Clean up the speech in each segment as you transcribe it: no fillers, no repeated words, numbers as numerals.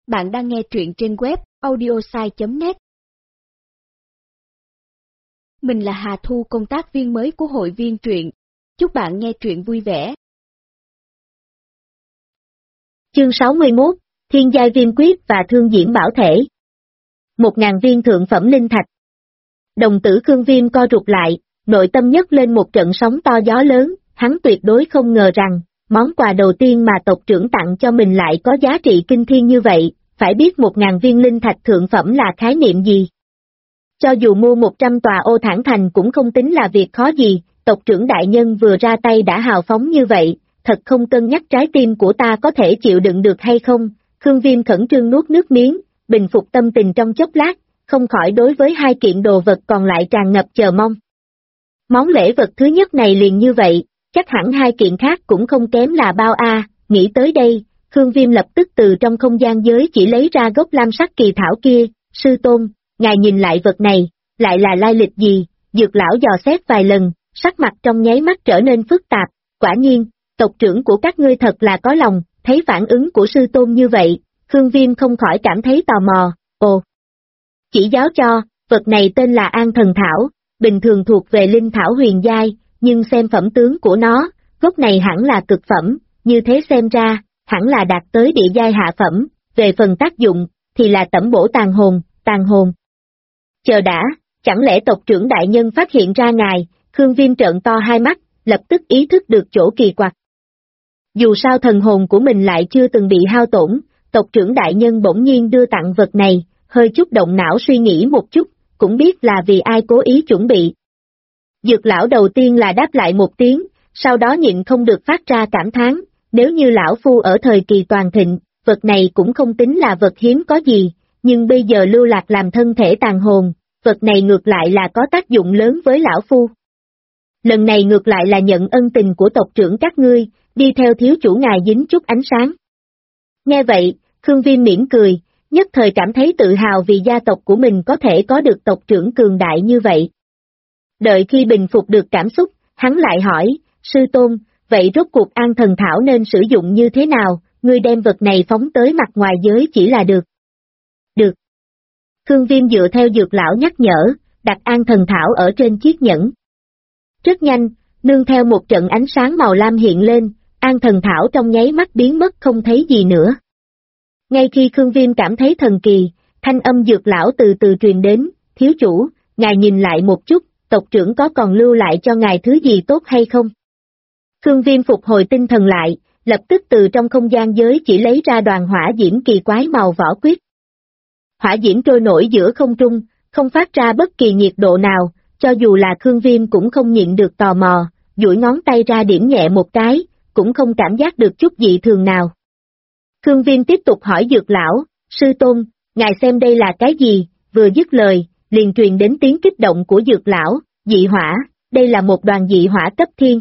Bạn đang nghe truyện trên web audiosai.net. Mình là Hà Thu, công tác viên mới của hội viên truyện. Chúc bạn nghe truyện vui vẻ. Chương 61, Thiên giai viêm quyết và thương diễm bảo thể. 1000 viên thượng phẩm linh thạch. Đồng tử Khương Viêm co rụt lại, nội tâm nhấc lên một trận sóng to gió lớn, hắn tuyệt đối không ngờ rằng, món quà đầu tiên mà tộc trưởng tặng cho mình lại có giá trị kinh thiên như vậy, phải biết 1000 viên linh thạch thượng phẩm là khái niệm gì. Cho dù mua 100 tòa ô thản thành cũng không tính là việc khó gì, tộc trưởng đại nhân vừa ra tay đã hào phóng như vậy, thật không cân nhắc trái tim của ta có thể chịu đựng được hay không. Khương Viêm khẩn trương nuốt nước miếng, bình phục tâm tình trong chốc lát, không khỏi đối với hai kiện đồ vật còn lại tràn ngập chờ mong. Món lễ vật thứ nhất này liền như vậy, chắc hẳn hai kiện khác cũng không kém là bao a. Nghĩ tới đây, Khương Viêm lập tức từ trong không gian giới chỉ lấy ra gốc lam sắc kỳ thảo kia. Sư tôn, ngài nhìn lại vật này, lại là lai lịch gì? Dược lão dò xét vài lần, sắc mặt trong nháy mắt trở nên phức tạp. Quả nhiên, tộc trưởng của các ngươi thật là có lòng. Thấy phản ứng của sư tôn như vậy, Khương Viêm không khỏi cảm thấy tò mò. Ồ, chỉ giáo cho, vật này tên là An Thần Thảo, bình thường thuộc về linh thảo huyền giai, nhưng xem phẩm tướng của nó, gốc này hẳn là cực phẩm, như thế xem ra, hẳn là đạt tới địa giai hạ phẩm, về phần tác dụng, thì là tẩm bổ tàn hồn. Chờ đã, chẳng lẽ tộc trưởng đại nhân phát hiện ra ngài? Khương Viêm trợn to hai mắt, lập tức ý thức được chỗ kỳ quặc. Dù sao thần hồn của mình lại chưa từng bị hao tổn, tộc trưởng đại nhân bỗng nhiên đưa tặng vật này, hơi chút động não suy nghĩ một chút, cũng biết là vì ai cố ý chuẩn bị. Dược lão đầu tiên là đáp lại một tiếng, sau đó nhịn không được phát ra cảm thán, nếu như lão phu ở thời kỳ toàn thịnh, vật này cũng không tính là vật hiếm có gì, nhưng bây giờ lưu lạc làm thân thể tàn hồn, vật này ngược lại là có tác dụng lớn với lão phu. Lần này ngược lại là nhận ân tình của tộc trưởng các ngươi, đi theo thiếu chủ ngài dính chút ánh sáng. Nghe vậy, Khương Viêm mỉm cười, nhất thời cảm thấy tự hào vì gia tộc của mình có thể có được tộc trưởng cường đại như vậy. Đợi khi bình phục được cảm xúc, hắn lại hỏi, sư tôn, vậy rốt cuộc An Thần Thảo nên sử dụng như thế nào, ngươi đem vật này phóng tới mặt ngoài giới chỉ là được. Được. Khương Viêm dựa theo dược lão nhắc nhở, đặt An Thần Thảo ở trên chiếc nhẫn. Rất nhanh, nương theo một trận ánh sáng màu lam hiện lên, An Thần Thảo trong nháy mắt biến mất không thấy gì nữa. Ngay khi Khương Viêm cảm thấy thần kỳ, thanh âm dược lão từ từ truyền đến, thiếu chủ, ngài nhìn lại một chút, tộc trưởng có còn lưu lại cho ngài thứ gì tốt hay không? Khương Viêm phục hồi tinh thần lại, lập tức từ trong không gian giới chỉ lấy ra đoàn hỏa diễm kỳ quái màu vỏ quyết. Hỏa diễm trôi nổi giữa không trung, không phát ra bất kỳ nhiệt độ nào, cho dù là Khương Viêm cũng không nhịn được tò mò, duỗi ngón tay ra điểm nhẹ một cái, cũng không cảm giác được chút dị thường nào. Khương Viêm tiếp tục hỏi dược lão, sư tôn, ngài xem đây là cái gì? Vừa dứt lời, liền truyền đến tiếng kích động của dược lão, dị hỏa, đây là một đoàn dị hỏa cấp thiên.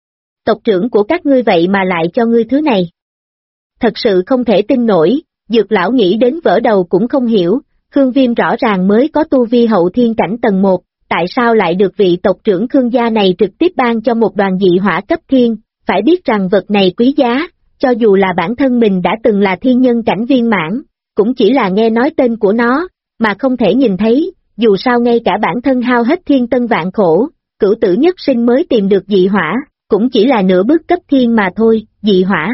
Tộc trưởng của các ngươi vậy mà lại cho ngươi thứ này. Thật sự không thể tin nổi, dược lão nghĩ đến vỡ đầu cũng không hiểu, Khương Viêm rõ ràng mới có tu vi hậu thiên cảnh tầng 1, tại sao lại được vị tộc trưởng Khương gia này trực tiếp ban cho một đoàn dị hỏa cấp thiên, phải biết rằng vật này quý giá, cho dù là bản thân mình đã từng là thiên nhân cảnh viên mãn, cũng chỉ là nghe nói tên của nó, mà không thể nhìn thấy, dù sao ngay cả bản thân hao hết thiên tân vạn khổ, cửu tử nhất sinh mới tìm được dị hỏa, cũng chỉ là nửa bước cấp thiên mà thôi. Dị hỏa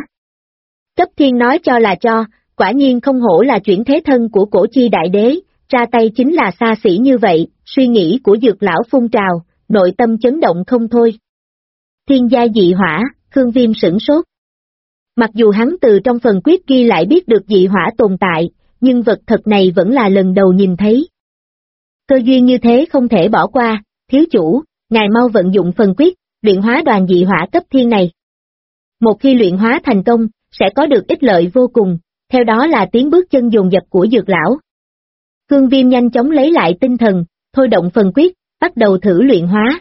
cấp thiên nói cho là cho, quả nhiên không hổ là chuyển thế thân của cổ chi đại đế, ra tay chính là xa xỉ như vậy. Suy nghĩ của dược lão phun trào, nội tâm chấn động không thôi. Thiên gia dị hỏa, Khương Viêm sửng sốt. Mặc dù hắn từ trong phần quyết ghi lại biết được dị hỏa tồn tại, nhưng vật thật này vẫn là lần đầu nhìn thấy. Cơ duyên như thế không thể bỏ qua, thiếu chủ, ngài mau vận dụng phần quyết, luyện hóa đoàn dị hỏa cấp thiên này. Một khi luyện hóa thành công, sẽ có được ích lợi vô cùng, theo đó là tiếng bước chân dồn dập của dược lão. Khương Viêm nhanh chóng lấy lại tinh thần, thôi động phần quyết, bắt đầu thử luyện hóa.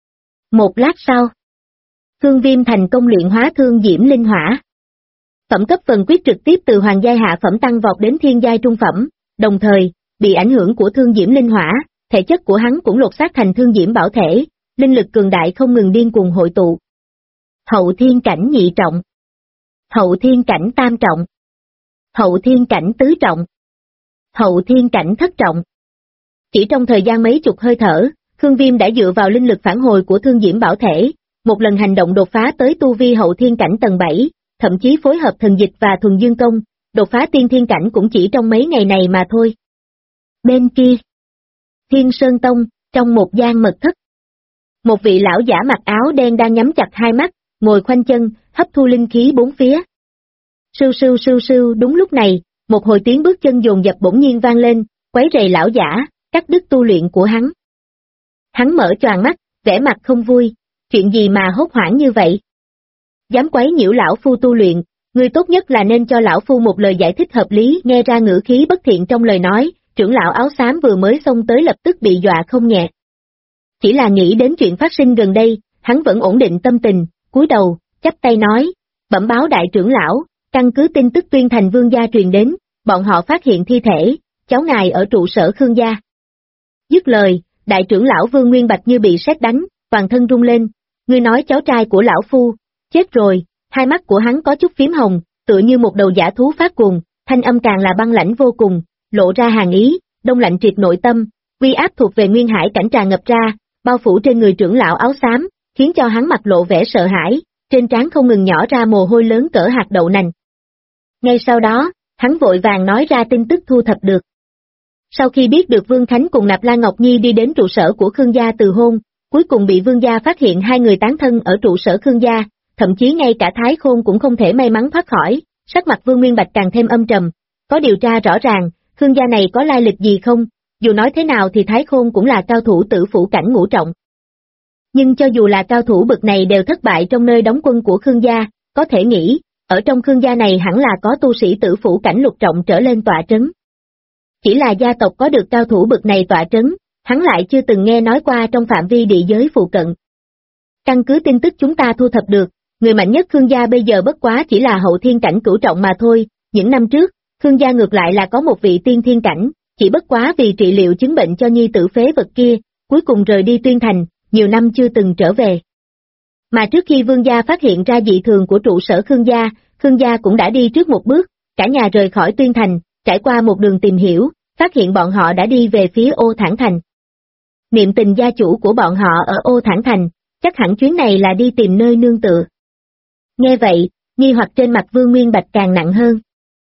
Một lát sau, Khương Viêm thành công luyện hóa thương diễm linh hỏa. Phẩm cấp phần quyết trực tiếp từ hoàng giai hạ phẩm tăng vọt đến thiên giai trung phẩm, đồng thời, bị ảnh hưởng của thương diễm linh hỏa, thể chất của hắn cũng lột xác thành thương diễm bảo thể, linh lực cường đại không ngừng điên cuồng hội tụ. Hậu thiên cảnh nhị trọng, hậu thiên cảnh tam trọng, Hậu thiên cảnh tứ trọng. Hậu thiên cảnh thất trọng. Chỉ trong thời gian mấy chục hơi thở, Khương Viêm đã dựa vào linh lực phản hồi của Thương Diễm Bảo Thể, một lần hành động đột phá tới tu vi hậu thiên cảnh tầng 7, thậm chí phối hợp thần dịch và thuần dương công, đột phá tiên thiên cảnh cũng chỉ trong mấy ngày này mà thôi. Bên kia, Thiên Sơn Tông, trong một gian mật thất, một vị lão giả mặc áo đen đang nhắm chặt hai mắt, ngồi khoanh chân, hấp thu linh khí bốn phía. Sưu sưu sưu sưu, đúng lúc này, một hồi tiếng bước chân dồn dập bỗng nhiên vang lên, quấy rầy lão giả, cắt đứt tu luyện của hắn. Hắn mở choàng mắt, vẻ mặt không vui, chuyện gì mà hốt hoảng như vậy? Dám quấy nhiễu lão phu tu luyện, ngươi tốt nhất là nên cho lão phu một lời giải thích hợp lý. Nghe ra ngữ khí bất thiện trong lời nói, trưởng lão áo xám vừa mới xông tới lập tức bị dọa không nhẹ. Chỉ là nghĩ đến chuyện phát sinh gần đây, hắn vẫn ổn định tâm tình, cúi đầu, chắp tay nói, bẩm báo đại trưởng lão, căn cứ tin tức Tuyên Thành Vương gia truyền đến, bọn họ phát hiện thi thể, cháu ngài ở trụ sở Khương gia. Dứt lời, đại trưởng lão Vương Nguyên Bạch như bị sét đánh, toàn thân rung lên, ngươi nói cháu trai của lão phu, chết rồi, hai mắt của hắn có chút phím hồng, tựa như một đầu dã thú phát cuồng, thanh âm càng là băng lãnh vô cùng, lộ ra hàn ý, đông lạnh triệt nội tâm, uy áp thuộc về nguyên hải cảnh tràn ngập ra, bao phủ trên người trưởng lão áo xám, khiến cho hắn mặt lộ vẻ sợ hãi, trên trán không ngừng nhỏ ra mồ hôi lớn cỡ hạt đậu nành. Ngay sau đó, hắn vội vàng nói ra tin tức thu thập được. Sau khi biết được Vương Khánh cùng Nạp Lan Ngọc Nhi đi đến trụ sở của Khương gia từ hôn, cuối cùng bị Vương gia phát hiện hai người tán thân ở trụ sở Khương gia, thậm chí ngay cả Thái Khôn cũng không thể may mắn thoát khỏi, sắc mặt Vương Nguyên Bạch càng thêm âm trầm, có điều tra rõ ràng, Khương gia này có lai lịch gì không, dù nói thế nào thì Thái Khôn cũng là cao thủ tử phủ cảnh ngũ trọng. Nhưng cho dù là cao thủ bậc này đều thất bại trong nơi đóng quân của Khương gia, có thể nghĩ, ở trong Khương gia này hẳn là có tu sĩ tử phủ cảnh lục trọng trở lên tọa trấn. Chỉ là gia tộc có được cao thủ bậc này tọa trấn, hắn lại chưa từng nghe nói qua trong phạm vi địa giới phụ cận. Căn cứ tin tức chúng ta thu thập được, người mạnh nhất Khương gia bây giờ bất quá chỉ là hậu thiên cảnh cửu trọng mà thôi, những năm trước, Khương gia ngược lại là có một vị tiên thiên cảnh, chỉ bất quá vì trị liệu chứng bệnh cho nhi tử phế vật kia, cuối cùng rời đi Tuyên Thành, nhiều năm chưa từng trở về. Mà trước khi Vương gia phát hiện ra dị thường của trụ sở Khương gia cũng đã đi trước một bước, cả nhà rời khỏi Tuyên Thành, trải qua một đường tìm hiểu, phát hiện bọn họ đã đi về phía Ô Thản Thành. Niệm Tình gia chủ của bọn họ ở Ô Thản Thành, chắc hẳn chuyến này là đi tìm nơi nương tựa. Nghe vậy, nghi hoặc trên mặt Vương Nguyên Bạch càng nặng hơn.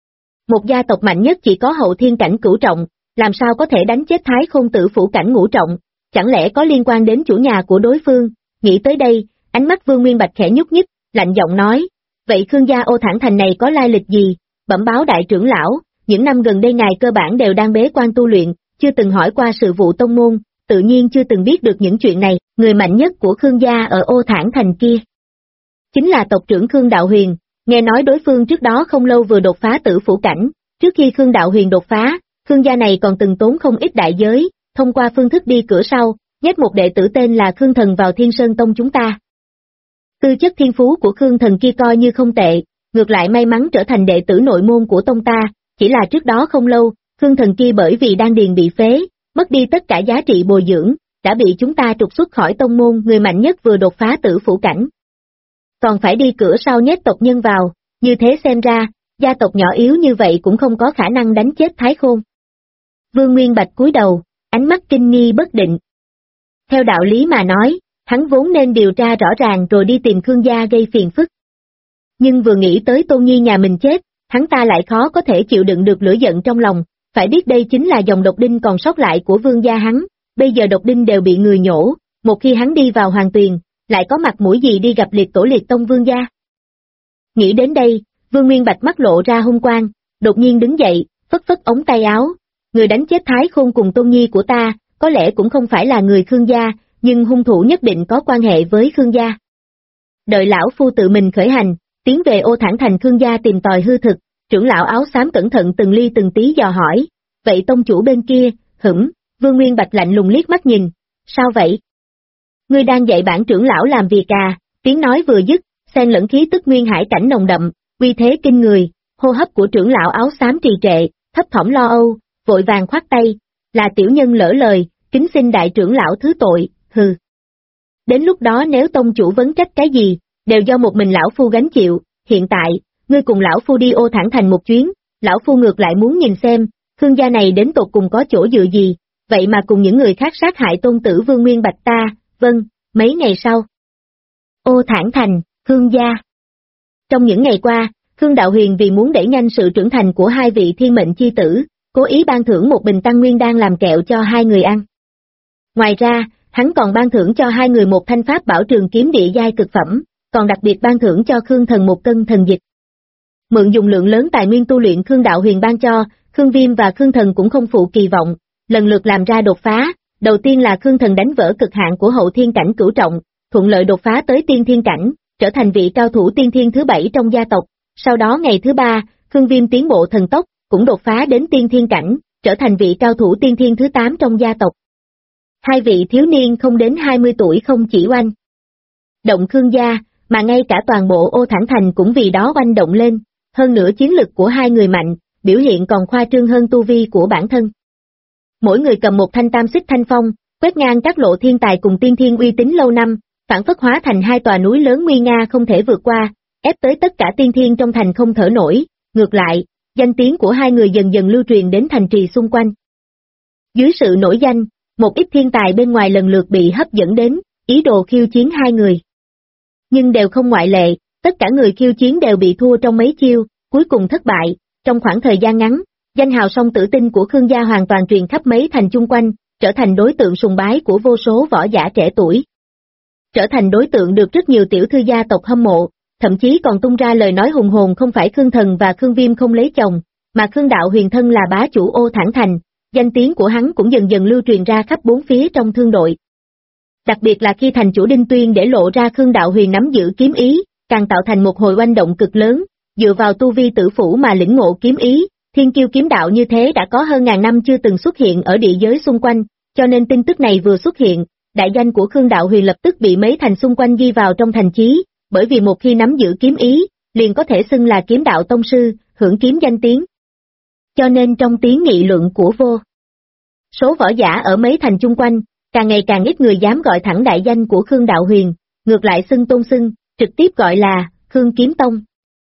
Một gia tộc mạnh nhất chỉ có hậu thiên cảnh cửu trọng, làm sao có thể đánh chết Thái Khôn tử phủ cảnh ngũ trọng, chẳng lẽ có liên quan đến chủ nhà của đối phương? Nghĩ tới đây, ánh mắt Vương Nguyên Bạch khẽ nhúc nhích, lạnh giọng nói, vậy Khương gia Ô Thản Thành này có lai lịch gì? Bẩm báo đại trưởng lão, những năm gần đây ngài cơ bản đều đang bế quan tu luyện, chưa từng hỏi qua sự vụ tông môn, tự nhiên chưa từng biết được những chuyện này. Người mạnh nhất của Khương gia ở Ô Thản Thành kia chính là tộc trưởng Khương Đạo Huyền, nghe nói đối phương trước đó không lâu vừa đột phá tử phủ cảnh, trước khi Khương Đạo Huyền đột phá, Khương gia này còn từng tốn không ít đại giới, thông qua phương thức đi cửa sau, nhét một đệ tử tên là Khương Thần vào Thiên Sơn Tông chúng ta. Tư chất thiên phú của Khương Thần kia coi như không tệ, ngược lại may mắn trở thành đệ tử nội môn của tông ta, chỉ là trước đó không lâu, Khương Thần kia bởi vì đan điền bị phế, mất đi tất cả giá trị bồi dưỡng, đã bị chúng ta trục xuất khỏi tông môn. Người mạnh nhất vừa đột phá tử phủ cảnh, còn phải đi cửa sau nhét tộc nhân vào, như thế xem ra, gia tộc nhỏ yếu như vậy cũng không có khả năng đánh chết Thái Khôn. Vương Nguyên Bạch cúi đầu, ánh mắt kinh nghi bất định. Theo đạo lý mà nói, hắn vốn nên điều tra rõ ràng rồi đi tìm Khương gia gây phiền phức. Nhưng vừa nghĩ tới Tôn Nhi nhà mình chết, hắn ta lại khó có thể chịu đựng được lửa giận trong lòng, phải biết đây chính là dòng độc đinh còn sót lại của Vương gia hắn, bây giờ độc đinh đều bị người nhổ, một khi hắn đi vào Hoàng Tuyền, lại có mặt mũi gì đi gặp liệt tổ liệt tông Vương gia. Nghĩ đến đây, Vương Nguyên Bạch mắt lộ ra hung quang, đột nhiên đứng dậy, phất phất ống tay áo, người đánh chết Thái Khôn cùng Tôn Nhi của ta, có lẽ cũng không phải là người Khương gia, nhưng hung thủ nhất định có quan hệ với Khương gia. Đợi lão phu tự mình khởi hành, tiến về Ô Thản Thành Khương gia tìm tòi hư thực. Trưởng lão áo xám cẩn thận từng ly từng tí dò hỏi, vậy tông chủ bên kia, Vương Nguyên Bạch lạnh lùng liếc mắt nhìn, sao vậy? Ngươi đang dạy bản trưởng lão làm việc à? Tiếng nói vừa dứt, xen lẫn khí tức nguyên hải cảnh nồng đậm, uy thế kinh người, hô hấp của trưởng lão áo xám trì trệ, thấp thỏm lo âu, vội vàng khoát tay, là tiểu nhân lỡ lời, kính xin đại trưởng lão thứ tội, hừ. Đến lúc đó nếu tông chủ vấn trách cái gì, đều do một mình lão phu gánh chịu, hiện tại, ngươi cùng lão phu đi Ô Thản Thành một chuyến, lão phu ngược lại muốn nhìn xem, Khương gia này đến tột cùng có chỗ dựa gì, vậy mà cùng những người khác sát hại tôn tử Vương Nguyên Bạch ta. Vâng, mấy ngày sau. Ô Thản Thành, Khương gia. Trong những ngày qua, Khương Đạo Huyền vì muốn đẩy nhanh sự trưởng thành của hai vị thiên mệnh chi tử, cố ý ban thưởng một bình tăng nguyên đan làm kẹo cho hai người ăn. Ngoài ra, hắn còn ban thưởng cho hai người một thanh pháp bảo trường kiếm địa giai cực phẩm, còn đặc biệt ban thưởng cho Khương Thần một cân thần dịch. Mượn dùng lượng lớn tài nguyên tu luyện Khương Đạo Huyền ban cho, Khương Viêm và Khương Thần cũng không phụ kỳ vọng, lần lượt làm ra đột phá. Đầu tiên là Khương Thần đánh vỡ cực hạn của hậu thiên cảnh cửu trọng, thuận lợi đột phá tới tiên thiên cảnh, trở thành vị cao thủ tiên thiên thứ 7 trong gia tộc. Sau đó ngày thứ 3, Khương Viêm tiến bộ thần tốc, cũng đột phá đến tiên thiên cảnh, trở thành vị cao thủ tiên thiên thứ 8 trong gia tộc. Hai vị thiếu niên không đến 20 tuổi không chỉ oanh động Khương gia, mà ngay cả toàn bộ Ô Thản Thành cũng vì đó oanh động lên, hơn nữa chiến lực của hai người mạnh, biểu hiện còn khoa trương hơn tu vi của bản thân. Mỗi người cầm một thanh tam xích thanh phong, quét ngang các lộ thiên tài cùng tiên thiên uy tín lâu năm, phản phất hóa thành hai tòa núi lớn nguy nga không thể vượt qua, ép tới tất cả tiên thiên trong thành không thở nổi. Ngược lại, danh tiếng của hai người dần dần lưu truyền đến thành trì xung quanh. Dưới sự nổi danh, một ít thiên tài bên ngoài lần lượt bị hấp dẫn đến, ý đồ khiêu chiến hai người. Nhưng đều không ngoại lệ, tất cả người khiêu chiến đều bị thua trong mấy chiêu, cuối cùng thất bại. Trong khoảng thời gian ngắn, danh hào song tử tinh của Khương gia hoàn toàn truyền khắp mấy thành chung quanh, trở thành đối tượng sùng bái của vô số võ giả trẻ tuổi. Trở thành đối tượng được rất nhiều tiểu thư gia tộc hâm mộ, thậm chí còn tung ra lời nói hùng hồn không phải Khương Thần và Khương Viêm không lấy chồng, mà Khương Đạo Huyền thân là bá chủ Ô Thản Thành, danh tiếng của hắn cũng dần dần lưu truyền ra khắp bốn phía trong thương đội. Đặc biệt là khi thành chủ Đinh Tuyên để lộ ra Khương Đạo Huyền nắm giữ kiếm ý, càng tạo thành một hồi oanh động cực lớn, dựa vào tu vi tử phủ mà lĩnh ngộ kiếm ý, thiên kiêu kiếm đạo như thế đã có hơn ngàn năm chưa từng xuất hiện ở địa giới xung quanh, cho nên tin tức này vừa xuất hiện, đại danh của Khương Đạo Huyền lập tức bị mấy thành xung quanh ghi vào trong thành chí, bởi vì một khi nắm giữ kiếm ý, liền có thể xưng là kiếm đạo tông sư, hưởng kiếm danh tiếng. Cho nên trong tiếng nghị luận của vô số võ giả ở mấy thành chung quanh, càng ngày càng ít người dám gọi thẳng đại danh của Khương Đạo Huyền, ngược lại xưng tôn xưng, trực tiếp gọi là Khương Kiếm Tông.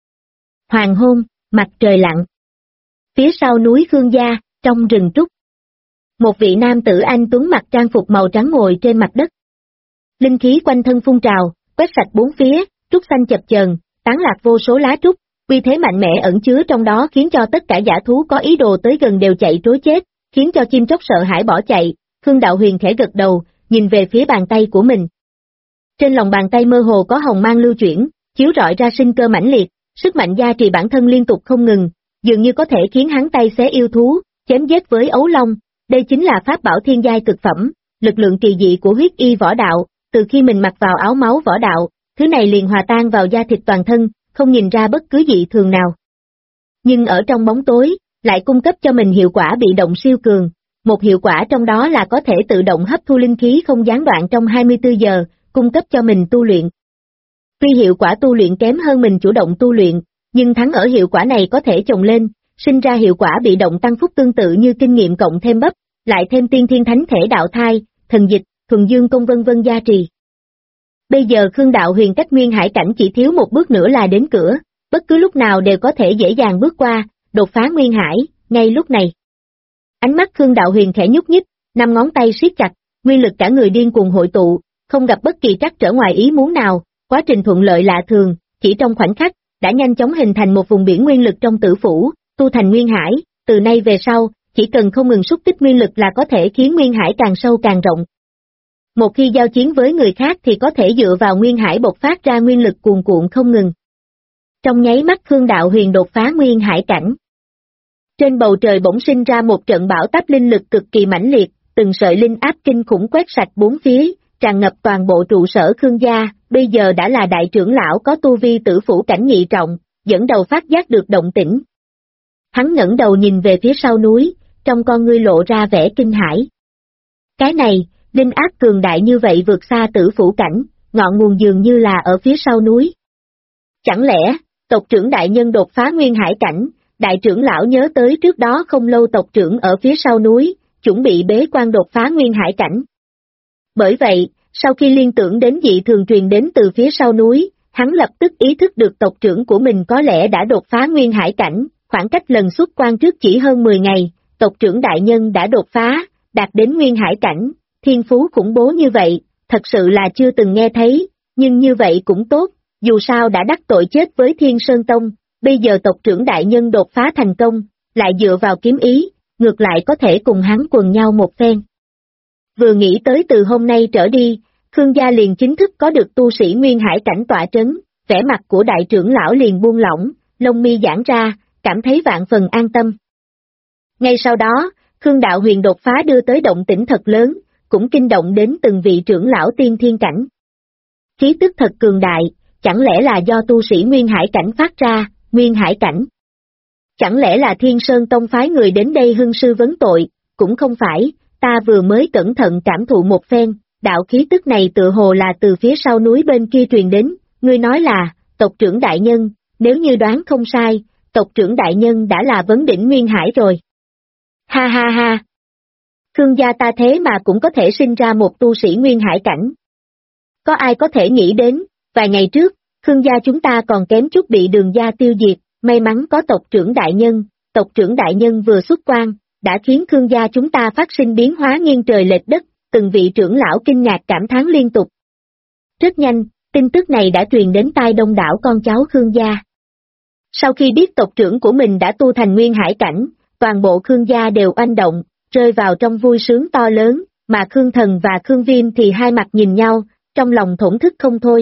Hoàng hôn, mặt trời lặn. Phía sau núi Khương gia, trong rừng trúc. Một vị nam tử anh tuấn mặc trang phục màu trắng ngồi trên mặt đất. Linh khí quanh thân phun trào, quét sạch bốn phía, trúc xanh chập chờn, tán lạc vô số lá trúc, uy thế mạnh mẽ ẩn chứa trong đó khiến cho tất cả dã thú có ý đồ tới gần đều chạy trối chết, khiến cho chim chóc sợ hãi bỏ chạy. Khương Đạo Huyền khẽ gật đầu, nhìn về phía bàn tay của mình. Trên lòng bàn tay mơ hồ có hồng mang lưu chuyển, chiếu rọi ra sinh cơ mãnh liệt, sức mạnh gia trì bản thân liên tục không ngừng, dường như có thể khiến hắn tay xé yêu thú, chém giết với ấu long. Đây chính là pháp bảo thiên giai cực phẩm, lực lượng kỳ dị của huyết y võ đạo, từ khi mình mặc vào áo máu võ đạo, thứ này liền hòa tan vào da thịt toàn thân, không nhìn ra bất cứ dị thường nào. Nhưng ở trong bóng tối, lại cung cấp cho mình hiệu quả bị động siêu cường, một hiệu quả trong đó là có thể tự động hấp thu linh khí không gián đoạn trong 24 giờ, cung cấp cho mình tu luyện. Tuy hiệu quả tu luyện kém hơn mình chủ động tu luyện, nhưng thắng ở hiệu quả này có thể chồng lên, sinh ra hiệu quả bị động tăng phúc tương tự như kinh nghiệm cộng thêm bắp, lại thêm tiên thiên thánh thể đạo thai, thần dịch, thuần dương công vân vân gia trì. Bây giờ Khương Đạo Huyền cách nguyên hải cảnh chỉ thiếu một bước nữa là đến cửa, bất cứ lúc nào đều có thể dễ dàng bước qua, đột phá nguyên hải, ngay lúc này. Ánh mắt Khương Đạo Huyền khẽ nhúc nhích, 5 ngón tay siết chặt, nguyên lực cả người điên cuồng hội tụ, không gặp bất kỳ trắc trở ngoài ý muốn nào, quá trình thuận lợi lạ thường, chỉ trong khoảnh khắc, đã nhanh chóng hình thành một vùng biển nguyên lực trong tử phủ, tu thành nguyên hải, từ nay về sau, chỉ cần không ngừng xúc tích nguyên lực là có thể khiến nguyên hải càng sâu càng rộng. Một khi giao chiến với người khác thì có thể dựa vào nguyên hải bộc phát ra nguyên lực cuồn cuộn không ngừng. Trong nháy mắt Khương Đạo Huyền đột phá nguyên hải cảnh. Trên bầu trời bỗng sinh ra một trận bão táp linh lực cực kỳ mãnh liệt, từng sợi linh áp kinh khủng quét sạch bốn phía, tràn ngập toàn bộ trụ sở Khương gia, bây giờ đã là đại trưởng lão có tu vi tử phủ cảnh nhị trọng, dẫn đầu phát giác được động tĩnh. Hắn ngẩng đầu nhìn về phía sau núi, trong con ngươi lộ ra vẻ kinh hãi. Cái này, linh áp cường đại như vậy vượt xa tử phủ cảnh, ngọn nguồn dường như là ở phía sau núi. Chẳng lẽ, tộc trưởng đại nhân đột phá nguyên hải cảnh, đại trưởng lão nhớ tới trước đó không lâu tộc trưởng ở phía sau núi, chuẩn bị bế quan đột phá nguyên hải cảnh. Bởi vậy, sau khi liên tưởng đến dị thường truyền đến từ phía sau núi, hắn lập tức ý thức được tộc trưởng của mình có lẽ đã đột phá nguyên hải cảnh, khoảng cách lần xuất quan trước chỉ hơn 10 ngày, tộc trưởng đại nhân đã đột phá, đạt đến nguyên hải cảnh, thiên phú khủng bố như vậy, thật sự là chưa từng nghe thấy, nhưng như vậy cũng tốt, dù sao đã đắc tội chết với Thiên Sơn Tông, bây giờ tộc trưởng đại nhân đột phá thành công, lại dựa vào kiếm ý, ngược lại có thể cùng hắn quần nhau một phen. Vừa nghĩ tới từ hôm nay trở đi, Khương gia liền chính thức có được tu sĩ nguyên hải cảnh tọa trấn, vẻ mặt của đại trưởng lão liền buông lỏng, lông mi giãn ra, cảm thấy vạn phần an tâm. Ngay sau đó, Khương Đạo Huyền đột phá đưa tới động tĩnh thật lớn, cũng kinh động đến từng vị trưởng lão tiên thiên cảnh. Khí tức thật cường đại, chẳng lẽ là do tu sĩ nguyên hải cảnh phát ra, nguyên hải cảnh? Chẳng lẽ là Thiên Sơn Tông phái người đến đây hưng sư vấn tội, cũng không phải, ta vừa mới cẩn thận cảm thụ một phen, đạo khí tức này tựa hồ là từ phía sau núi bên kia truyền đến, ngươi nói là, tộc trưởng đại nhân, nếu như đoán không sai, tộc trưởng đại nhân đã là vấn đỉnh nguyên hải rồi. Ha ha ha! Khương gia ta thế mà cũng có thể sinh ra một tu sĩ nguyên hải cảnh. Có ai có thể nghĩ đến, vài ngày trước, Khương gia chúng ta còn kém chút bị Đường gia tiêu diệt, may mắn có tộc trưởng đại nhân vừa xuất quan, đã khiến Khương gia chúng ta phát sinh biến hóa nghiêng trời lệch đất, từng vị trưởng lão kinh ngạc cảm thán liên tục. Rất nhanh, tin tức này đã truyền đến tai đông đảo con cháu Khương gia. Sau khi biết tộc trưởng của mình đã tu thành nguyên hải cảnh, toàn bộ Khương gia đều oanh động, rơi vào trong vui sướng to lớn, mà Khương Thần và Khương Viêm thì hai mặt nhìn nhau, trong lòng thổn thức không thôi.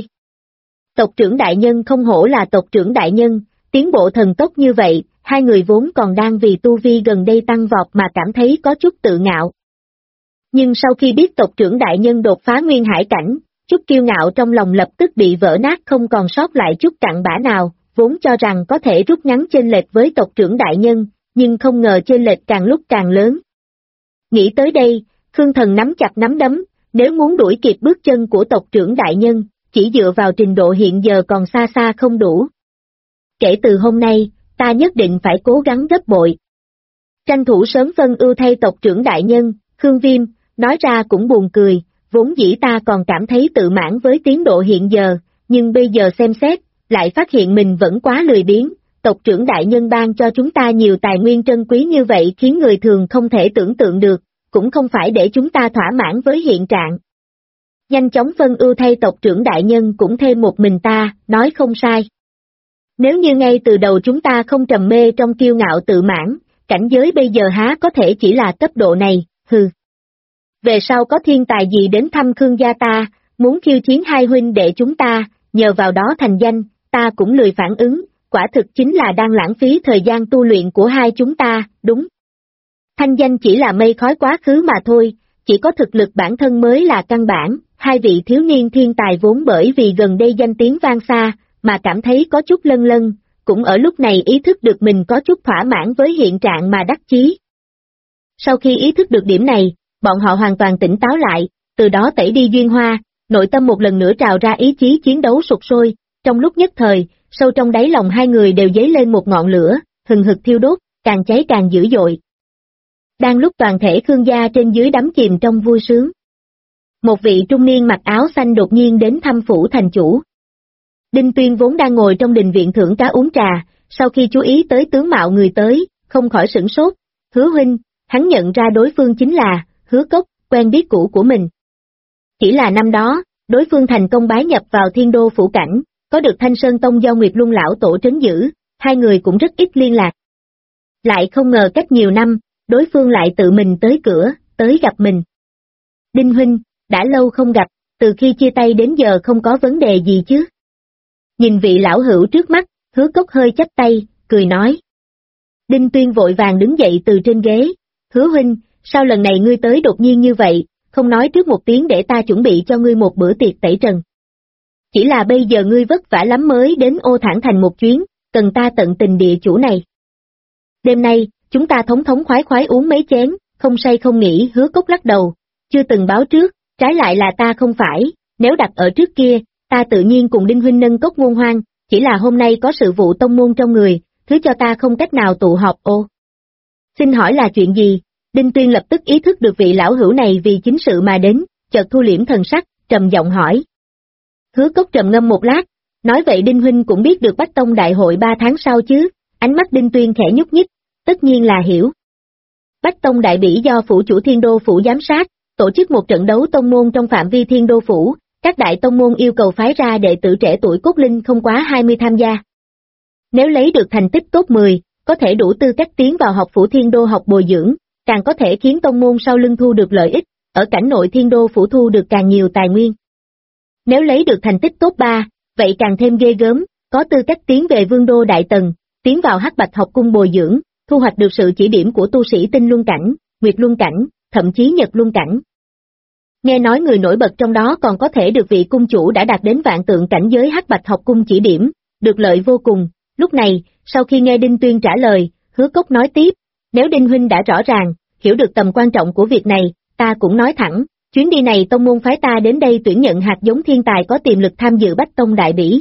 Tộc trưởng đại nhân không hổ là tộc trưởng đại nhân, tiến bộ thần tốc như vậy, hai người vốn còn đang vì tu vi gần đây tăng vọt mà cảm thấy có chút tự ngạo. Nhưng sau khi biết tộc trưởng đại nhân đột phá nguyên hải cảnh, chút kiêu ngạo trong lòng lập tức bị vỡ nát không còn sót lại chút cặn bã nào, vốn cho rằng có thể rút ngắn chênh lệch với tộc trưởng đại nhân, nhưng không ngờ chênh lệch càng lúc càng lớn. Nghĩ tới đây, Khương Thần nắm chặt nắm đấm, nếu muốn đuổi kịp bước chân của tộc trưởng đại nhân, chỉ dựa vào trình độ hiện giờ còn xa xa không đủ. Kể từ hôm nay, ta nhất định phải cố gắng gấp bội. Tranh thủ sớm phân ưu thay tộc trưởng đại nhân, Khương Viêm, nói ra cũng buồn cười, vốn dĩ ta còn cảm thấy tự mãn với tiến độ hiện giờ, nhưng bây giờ xem xét, lại phát hiện mình vẫn quá lười biếng, tộc trưởng đại nhân ban cho chúng ta nhiều tài nguyên trân quý như vậy khiến người thường không thể tưởng tượng được, cũng không phải để chúng ta thỏa mãn với hiện trạng. Nhanh chóng phân ưu thay tộc trưởng đại nhân cũng thêm một mình ta, nói không sai. Nếu như ngay từ đầu chúng ta không trầm mê trong kiêu ngạo tự mãn, cảnh giới bây giờ há có thể chỉ là cấp độ này, hừ. Về sau có thiên tài gì đến thăm Khương gia ta, muốn khiêu chiến hai huynh đệ chúng ta, nhờ vào đó thành danh, ta cũng lười phản ứng, quả thực chính là đang lãng phí thời gian tu luyện của hai chúng ta, đúng. Thanh danh chỉ là mây khói quá khứ mà thôi, chỉ có thực lực bản thân mới là căn bản, hai vị thiếu niên thiên tài vốn bởi vì gần đây danh tiếng vang xa, mà cảm thấy có chút lân lân, cũng ở lúc này ý thức được mình có chút thỏa mãn với hiện trạng mà đắc chí. Sau khi ý thức được điểm này, bọn họ hoàn toàn tỉnh táo lại, từ đó tẩy đi duyên hoa, nội tâm một lần nữa trào ra ý chí chiến đấu sục sôi, trong lúc nhất thời, sâu trong đáy lòng hai người đều dấy lên một ngọn lửa, hừng hực thiêu đốt, càng cháy càng dữ dội. Đang lúc toàn thể Khương gia trên dưới đắm chìm trong vui sướng. Một vị trung niên mặc áo xanh đột nhiên đến thăm phủ thành chủ. Đinh Tuyên vốn đang ngồi trong đình viện thưởng cá uống trà, sau khi chú ý tới tướng mạo người tới, không khỏi sửng sốt, Hứa huynh, hắn nhận ra đối phương chính là Hứa Cốc, quen biết cũ của mình. Chỉ là năm đó, đối phương thành công bái nhập vào Thiên Đô phủ cảnh, có được Thanh Sơn Tông do Nguyệt Luân lão tổ trấn giữ, hai người cũng rất ít liên lạc. Lại không ngờ cách nhiều năm, đối phương lại tự mình tới cửa, tới gặp mình. Đinh huynh, đã lâu không gặp, từ khi chia tay đến giờ không có vấn đề gì chứ? Nhìn vị lão hữu trước mắt, Hứa Cốc hơi chắp tay, cười nói. Đinh Tuyên vội vàng đứng dậy từ trên ghế, Hứa huynh, sao lần này ngươi tới đột nhiên như vậy, không nói trước một tiếng để ta chuẩn bị cho ngươi một bữa tiệc tẩy trần. Chỉ là bây giờ ngươi vất vả lắm mới đến Ô Thản Thành một chuyến, cần ta tận tình địa chủ này. Đêm nay, chúng ta thống thống khoái khoái uống mấy chén, không say không nghỉ. Hứa Cốc lắc đầu, chưa từng báo trước, trái lại là ta không phải, nếu đặt ở trước kia, ta tự nhiên cùng Đinh huynh nâng cốc ngôn hoan, chỉ là hôm nay có sự vụ tông môn trong người, thứ cho ta không cách nào tụ họp. Ô, xin hỏi là chuyện gì? Đinh Tuyên lập tức ý thức được vị lão hữu này vì chính sự mà đến, chợt thu liễm thần sắc, trầm giọng hỏi. Hứa Cốc trầm ngâm một lát, nói vậy Đinh huynh cũng biết được Bách Tông đại hội 3 tháng sau chứ, ánh mắt Đinh Tuyên khẽ nhúc nhích, tất nhiên là hiểu. Bách Tông Đại Bỉ do Phủ chủ Thiên Đô Phủ giám sát, tổ chức một trận đấu tông môn trong phạm vi Thiên Đô Phủ, các đại tông môn yêu cầu phái ra đệ tử trẻ tuổi cốt linh không quá 20 tham gia. Nếu lấy được thành tích top 10, có thể đủ tư cách tiến vào học phủ Thiên Đô học bồi dưỡng, càng có thể khiến tông môn sau lưng thu được lợi ích, ở cảnh nội Thiên Đô Phủ thu được càng nhiều tài nguyên. Nếu lấy được thành tích top 3, vậy càng thêm ghê gớm, có tư cách tiến về Vương Đô Đại Tần, tiến vào Hắc Bạch học cung bồi dưỡng, thu hoạch được sự chỉ điểm của tu sĩ Tinh Luân Cảnh, Nguyệt Luân Cảnh, thậm chí Nhật Luân Cảnh. Nghe nói người nổi bật trong đó còn có thể được vị cung chủ đã đạt đến vạn tượng cảnh giới Hắc Bạch học cung chỉ điểm, được lợi vô cùng. Lúc này, sau khi nghe Đinh Tuyên trả lời, Hứa Cốc nói tiếp, nếu Đinh huynh đã rõ ràng, hiểu được tầm quan trọng của việc này, ta cũng nói thẳng, chuyến đi này tông môn phái ta đến đây tuyển nhận hạt giống thiên tài có tiềm lực tham dự Bách Tông Đại Bỉ.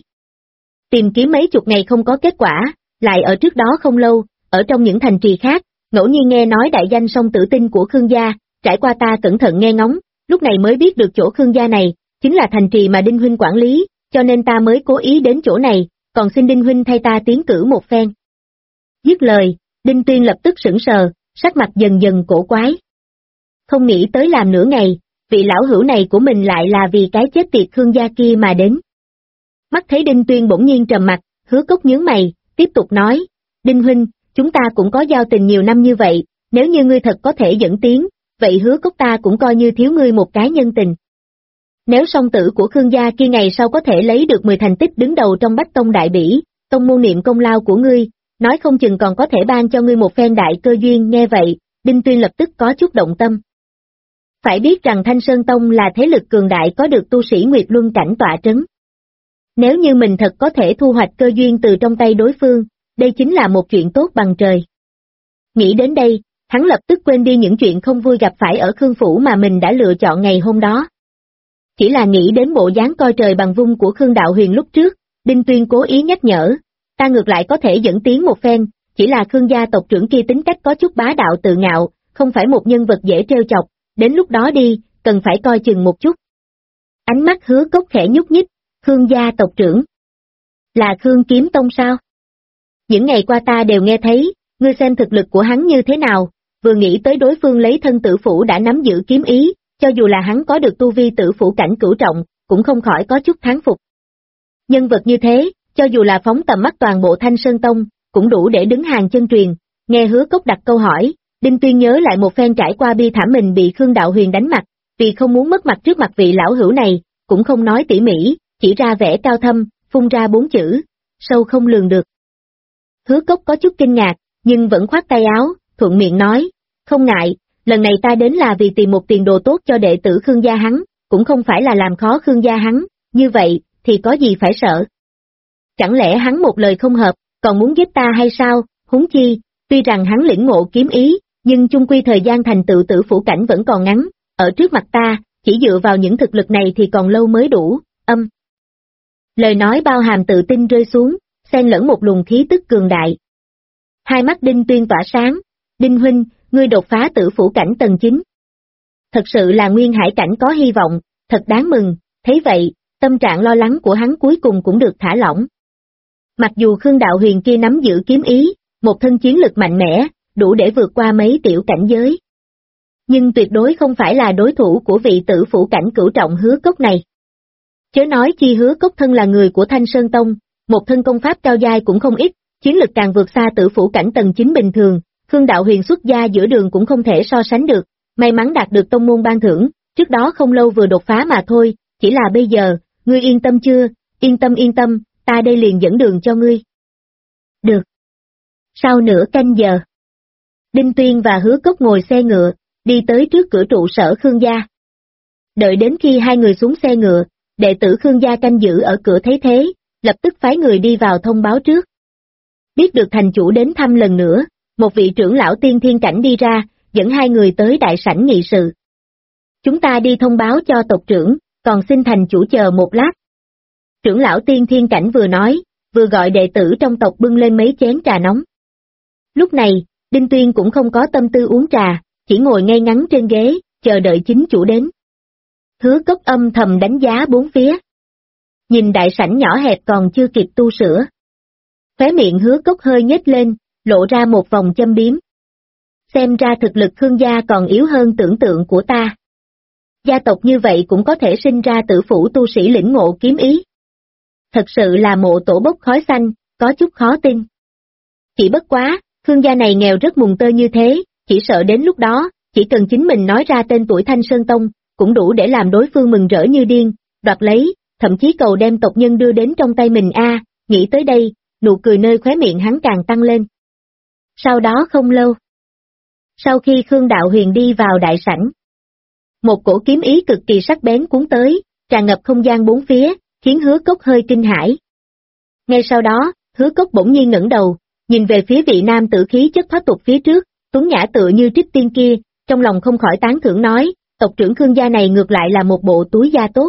Tìm kiếm mấy chục ngày không có kết quả, lại ở trước đó không lâu, ở trong những thành trì khác, ngẫu nhiên nghe nói đại danh song tử tinh của Khương gia, trải qua ta cẩn thận nghe ngóng, lúc này mới biết được chỗ Khương gia này, chính là thành trì mà Đinh huynh quản lý, cho nên ta mới cố ý đến chỗ này, còn xin Đinh huynh thay ta tiến cử một phen. Dứt lời, Đinh Tuyên lập tức sững sờ, sắc mặt dần dần cổ quái. Không nghĩ tới làm nửa ngày, vị lão hữu này của mình lại là vì cái chết tiệt Khương gia kia mà đến. Mắt thấy Đinh Tuyên bỗng nhiên trầm mặt, Hứa Cốc nhướng mày, tiếp tục nói, Đinh huynh, chúng ta cũng có giao tình nhiều năm như vậy, nếu như ngươi thật có thể dẫn tiến, vậy Hứa Cốc ta cũng coi như thiếu ngươi một cái nhân tình. Nếu song tử của Khương gia kia ngày sau có thể lấy được 10 thành tích đứng đầu trong Bách Tông Đại Bỉ, tông môn niệm công lao của ngươi, nói không chừng còn có thể ban cho ngươi một phen đại cơ duyên. Nghe vậy, Đinh Tuyên lập tức có chút động tâm. Phải biết rằng Thanh Sơn Tông là thế lực cường đại có được tu sĩ Nguyệt Luân Cảnh tọa trấn. Nếu như mình thật có thể thu hoạch cơ duyên từ trong tay đối phương, đây chính là một chuyện tốt bằng trời. Nghĩ đến đây, hắn lập tức quên đi những chuyện không vui gặp phải ở Khương Phủ mà mình đã lựa chọn ngày hôm đó. Chỉ là nghĩ đến bộ dáng coi trời bằng vung của Khương Đạo Huyền lúc trước, Đinh Tuyên cố ý nhắc nhở, ta ngược lại có thể dẫn tiến một phen, chỉ là Khương gia tộc trưởng kia tính cách có chút bá đạo tự ngạo, không phải một nhân vật dễ trêu chọc, đến lúc đó đi, cần phải coi chừng một chút. Ánh mắt Hứa Cốc khẽ nhúc nhích, Khương gia tộc trưởng. Là Khương Kiếm Tông sao? Những ngày qua ta đều nghe thấy, ngươi xem thực lực của hắn như thế nào, vừa nghĩ tới đối phương lấy thân tử phủ đã nắm giữ kiếm ý, cho dù là hắn có được tu vi tử phủ cảnh cửu trọng, cũng không khỏi có chút thán phục. Nhân vật như thế, cho dù là phóng tầm mắt toàn bộ Thanh Sơn Tông, cũng đủ để đứng hàng chân truyền. Nghe Hứa Cốc đặt câu hỏi, Đinh Tuyên nhớ lại một phen trải qua bi thảm mình bị Khương Đạo Huyền đánh mặt, vì không muốn mất mặt trước mặt vị lão hữu này, cũng không nói tỉ mỉ, chỉ ra vẻ cao thâm, phun ra 4 chữ, sâu không lường được. Hứa Cốc có chút kinh ngạc, nhưng vẫn khoát tay áo, thuận miệng nói, không ngại, lần này ta đến là vì tìm một tiền đồ tốt cho đệ tử Khương gia hắn, cũng không phải là làm khó Khương gia hắn, như vậy, thì có gì phải sợ. Chẳng lẽ hắn một lời không hợp, còn muốn giết ta hay sao? Huống chi, tuy rằng hắn lĩnh ngộ kiếm ý, nhưng chung quy thời gian thành tựu tử phủ cảnh vẫn còn ngắn, ở trước mặt ta, chỉ dựa vào những thực lực này thì còn lâu mới đủ. Lời nói bao hàm tự tin rơi xuống, xen lẫn một luồng khí tức cường đại. Hai mắt Đinh Tuyên tỏa sáng, Đinh huynh, ngươi đột phá tử phủ cảnh tầng 9. Thật sự là nguyên hải cảnh có hy vọng, thật đáng mừng, thấy vậy, tâm trạng lo lắng của hắn cuối cùng cũng được thả lỏng. Mặc dù Khương Đạo Huyền kia nắm giữ kiếm ý, một thân chiến lực mạnh mẽ, đủ để vượt qua mấy tiểu cảnh giới. Nhưng tuyệt đối không phải là đối thủ của vị tử phủ cảnh cửu trọng Hứa Cốc này. Chớ nói chi Hứa Cốc thân là người của Thanh Sơn Tông, một thân công pháp cao giai cũng không ít, chiến lực càng vượt xa tử phủ cảnh tầng 9 bình thường, Khương Đạo Huyền xuất gia giữa đường cũng không thể so sánh được, may mắn đạt được tông môn ban thưởng, trước đó không lâu vừa đột phá mà thôi, chỉ là bây giờ, ngươi yên tâm chưa? Yên tâm, ta đây liền dẫn đường cho ngươi. Được. Sau nửa canh giờ, Đinh Tuyên và Hứa Cốc ngồi xe ngựa, đi tới trước cửa trụ sở Khương gia. Đợi đến khi hai người xuống xe ngựa, đệ tử Khương gia canh giữ ở cửa thấy thế, lập tức phái người đi vào thông báo trước. Biết được thành chủ đến thăm lần nữa, một vị trưởng lão tiên thiên cảnh đi ra, dẫn hai người tới đại sảnh nghị sự. Chúng ta đi thông báo cho tộc trưởng, còn xin thành chủ chờ một lát. Trưởng lão tiên thiên cảnh vừa nói, vừa gọi đệ tử trong tộc bưng lên mấy chén trà nóng. Lúc này, Đinh Tuyên cũng không có tâm tư uống trà, chỉ ngồi ngay ngắn trên ghế, chờ đợi chính chủ đến. Hứa Cốc âm thầm đánh giá bốn phía. Nhìn đại sảnh nhỏ hẹp còn chưa kịp tu sửa. Khóe miệng Hứa Cốc hơi nhếch lên, lộ ra một vòng châm biếm. Xem ra thực lực Khương gia còn yếu hơn tưởng tượng của ta. Gia tộc như vậy cũng có thể sinh ra tử phủ tu sĩ lĩnh ngộ kiếm ý. Thật sự là mộ tổ bốc khói xanh, có chút khó tin. Chỉ bất quá, Khương gia này nghèo rất mùng tơi như thế, chỉ sợ đến lúc đó, chỉ cần chính mình nói ra tên tuổi Thanh Sơn Tông, cũng đủ để làm đối phương mừng rỡ như điên, đoạt lấy, thậm chí cầu đem tộc nhân đưa đến trong tay mình nghĩ tới đây, nụ cười nơi khóe miệng hắn càng tăng lên. Sau đó không lâu. Sau khi Khương Đạo Huyền đi vào đại sảnh, một cổ kiếm ý cực kỳ sắc bén cuốn tới, tràn ngập không gian bốn phía, khiến Hứa Cốc hơi kinh hãi. Ngay sau đó, Hứa Cốc bỗng nhiên ngẩng đầu, nhìn về phía vị nam tử khí chất thoát tục phía trước, tuấn nhã tựa như trích tiên kia, trong lòng không khỏi tán thưởng nói, tộc trưởng Khương gia này ngược lại là một bộ túi da tốt.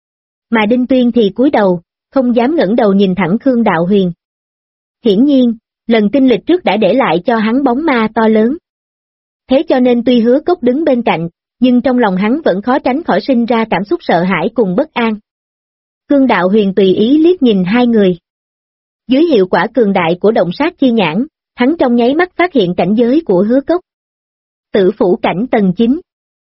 Mà Đinh Tuyên thì cúi đầu, không dám ngẩng đầu nhìn thẳng Khương Đạo Huyền. Hiển nhiên, lần kinh lịch trước đã để lại cho hắn bóng ma to lớn. Thế cho nên tuy Hứa Cốc đứng bên cạnh, nhưng trong lòng hắn vẫn khó tránh khỏi sinh ra cảm xúc sợ hãi cùng bất an. Khương Đạo Huyền tùy ý liếc nhìn hai người. Dưới hiệu quả cường đại của động sát chi nhãn, hắn trong nháy mắt phát hiện cảnh giới của Hứa Cốc. Tử phủ cảnh tầng 9.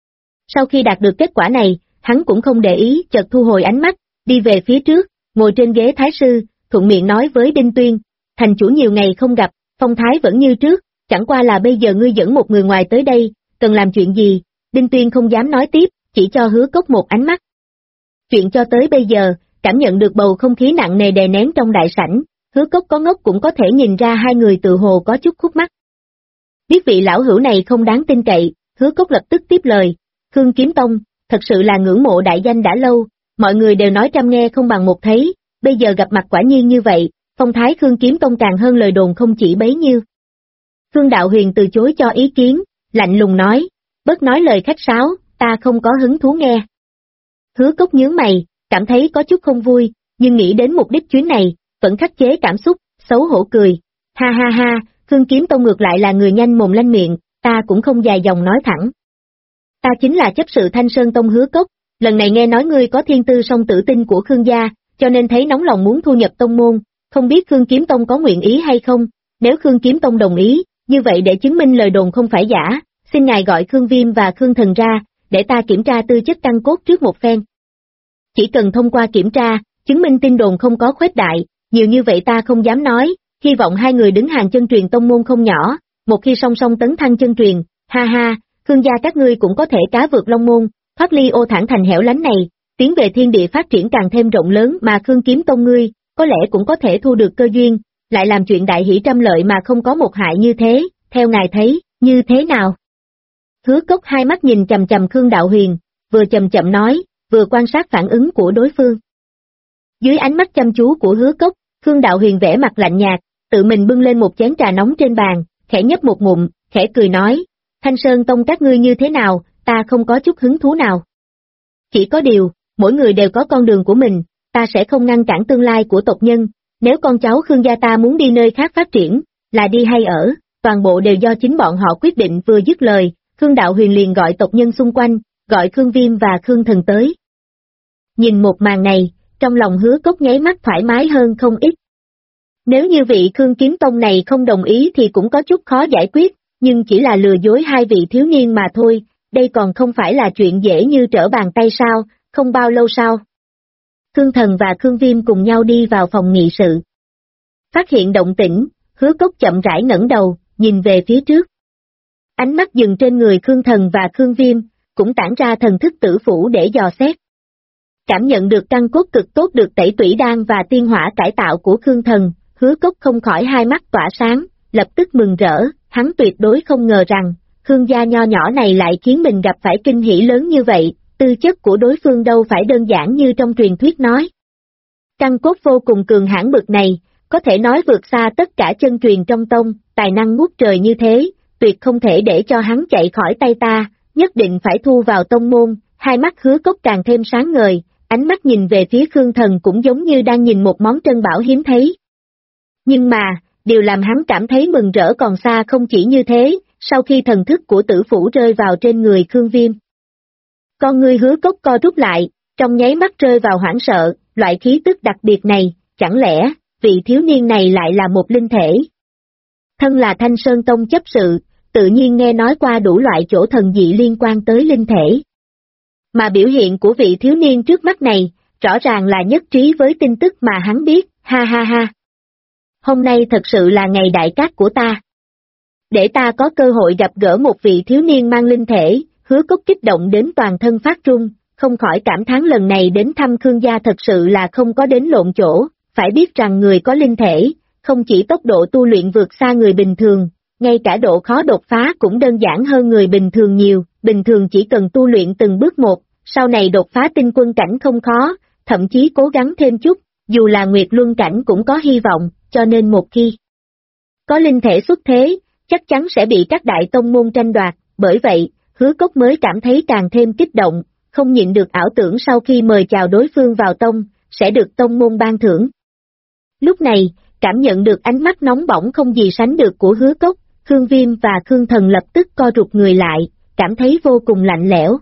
Sau khi đạt được kết quả này, hắn cũng không để ý, chợt thu hồi ánh mắt, đi về phía trước, ngồi trên ghế thái sư, thuận miệng nói với Đinh Tuyên, thành chủ nhiều ngày không gặp, phong thái vẫn như trước, chẳng qua là bây giờ ngươi dẫn một người ngoài tới đây, cần làm chuyện gì? Đinh Tuyên không dám nói tiếp, chỉ cho Hứa Cốc một ánh mắt. Chuyện cho tới bây giờ, cảm nhận được bầu không khí nặng nề đè nén trong đại sảnh, Hứa Cốc có ngốc cũng có thể nhìn ra hai người tự hồ có chút khúc mắc. Biết vị lão hữu này không đáng tin cậy, Hứa Cốc lập tức tiếp lời, Khương Kiếm Tông, thật sự là ngưỡng mộ đại danh đã lâu, mọi người đều nói trăm nghe không bằng một thấy, bây giờ gặp mặt quả nhiên như vậy, phong thái Khương Kiếm Tông càng hơn lời đồn không chỉ bấy nhiêu. Khương Đạo Huyền từ chối cho ý kiến, lạnh lùng nói, bớt nói lời khách sáo, ta không có hứng thú nghe. Hứa Cốc nhướng mày, cảm thấy có chút không vui, nhưng nghĩ đến mục đích chuyến này, vẫn khắc chế cảm xúc, xấu hổ cười. Ha ha ha, Khương Kiếm Tông ngược lại là người nhanh mồm lanh miệng, ta cũng không dài dòng nói thẳng. Ta chính là chấp sự Thanh Sơn Tông Hứa Cốc, lần này nghe nói ngươi có thiên tư song tử tinh của Khương gia, cho nên thấy nóng lòng muốn thu nhập tông môn, không biết Khương Kiếm Tông có nguyện ý hay không, nếu Khương Kiếm Tông đồng ý, như vậy để chứng minh lời đồn không phải giả, xin ngài gọi Khương Viêm và Khương Thần ra, để ta kiểm tra tư chất căn cốt trước một phen. Chỉ cần thông qua kiểm tra, chứng minh tin đồn không có khuếch đại, nhiều như vậy ta không dám nói, hy vọng hai người đứng hàng chân truyền tông môn không nhỏ, một khi song song tấn thăng chân truyền, ha ha, Khương gia các ngươi cũng có thể cá vượt long môn, thoát ly ô thản thành hẻo lánh này, tiến về thiên địa phát triển càng thêm rộng lớn mà Khương Kiếm Tông ngươi, có lẽ cũng có thể thu được cơ duyên, lại làm chuyện đại hỷ trăm lợi mà không có một hại như thế, theo ngài thấy, như thế nào? Hứa Cốc hai mắt nhìn chằm chằm Khương Đạo Huyền, vừa chậm chậm nói, vừa quan sát phản ứng của đối phương. Dưới ánh mắt chăm chú của Hứa Cốc, Khương Đạo Huyền vẽ mặt lạnh nhạt, tự mình bưng lên một chén trà nóng trên bàn, khẽ nhấp một ngụm, khẽ cười nói, Thanh Sơn Tông các ngươi như thế nào, ta không có chút hứng thú nào. Chỉ có điều, mỗi người đều có con đường của mình, ta sẽ không ngăn cản tương lai của tộc nhân, nếu con cháu Khương gia ta muốn đi nơi khác phát triển, là đi hay ở, toàn bộ đều do chính bọn họ quyết định. Vừa dứt lời, Khương Đạo Huyền liền gọi tộc nhân xung quanh, gọi Khương Viêm và Khương Thần tới. Nhìn một màn này, trong lòng Hứa Cốc nháy mắt thoải mái hơn không ít. Nếu như vị Khương Kiếm Tông này không đồng ý thì cũng có chút khó giải quyết, nhưng chỉ là lừa dối hai vị thiếu niên mà thôi, đây còn không phải là chuyện dễ như trở bàn tay sao, không bao lâu sau. Khương Thần và Khương Viêm cùng nhau đi vào phòng nghị sự. Phát hiện động tĩnh, Hứa Cốc chậm rãi ngẩng đầu, nhìn về phía trước. Ánh mắt dừng trên người Khương Thần và Khương Viêm, cũng tản ra thần thức tử phủ để dò xét. Cảm nhận được căn cốt cực tốt được tẩy tủy đan và tiên hỏa cải tạo của Khương Thần, Hứa Cốc không khỏi hai mắt tỏa sáng, lập tức mừng rỡ, hắn tuyệt đối không ngờ rằng, Khương gia nho nhỏ này lại khiến mình gặp phải kinh hỉ lớn như vậy, tư chất của đối phương đâu phải đơn giản như trong truyền thuyết nói. Căn cốt vô cùng cường hãn bực này, có thể nói vượt xa tất cả chân truyền trong tông, tài năng ngút trời như thế, tuyệt không thể để cho hắn chạy khỏi tay ta, nhất định phải thu vào tông môn. Hai mắt Hứa Cốc càng thêm sáng ngời, ánh mắt nhìn về phía Khương Thần cũng giống như đang nhìn một món trân bảo hiếm thấy. Nhưng mà, điều làm hắn cảm thấy mừng rỡ còn xa không chỉ như thế, sau khi thần thức của tử phủ rơi vào trên người Khương Viêm. Con ngươi Hứa Cốc co rút lại, trong nháy mắt rơi vào hoảng sợ, loại khí tức đặc biệt này, chẳng lẽ, vị thiếu niên này lại là một linh thể. Thân là Thanh Sơn Tông chấp sự, tự nhiên nghe nói qua đủ loại chỗ thần dị liên quan tới linh thể. Mà biểu hiện của vị thiếu niên trước mắt này, rõ ràng là nhất trí với tin tức mà hắn biết, ha ha ha. Hôm nay thật sự là ngày đại cát của ta. Để ta có cơ hội gặp gỡ một vị thiếu niên mang linh thể, Hứa Cốc kích động đến toàn thân phát run, không khỏi cảm thán lần này đến thăm Khương gia thật sự là không có đến lộn chỗ, phải biết rằng người có linh thể, không chỉ tốc độ tu luyện vượt xa người bình thường, ngay cả độ khó đột phá cũng đơn giản hơn người bình thường nhiều, bình thường chỉ cần tu luyện từng bước một, sau này đột phá tinh quân cảnh không khó, thậm chí cố gắng thêm chút, dù là Nguyệt Luân cảnh cũng có hy vọng, cho nên một khi có linh thể xuất thế, chắc chắn sẽ bị các đại tông môn tranh đoạt, bởi vậy, Hứa Cốc mới cảm thấy càng thêm kích động, không nhịn được ảo tưởng sau khi mời chào đối phương vào tông, sẽ được tông môn ban thưởng. Lúc này, cảm nhận được ánh mắt nóng bỏng không gì sánh được của Hứa Cốc, Khương Viêm và Khương Thần lập tức co rụt người lại, cảm thấy vô cùng lạnh lẽo.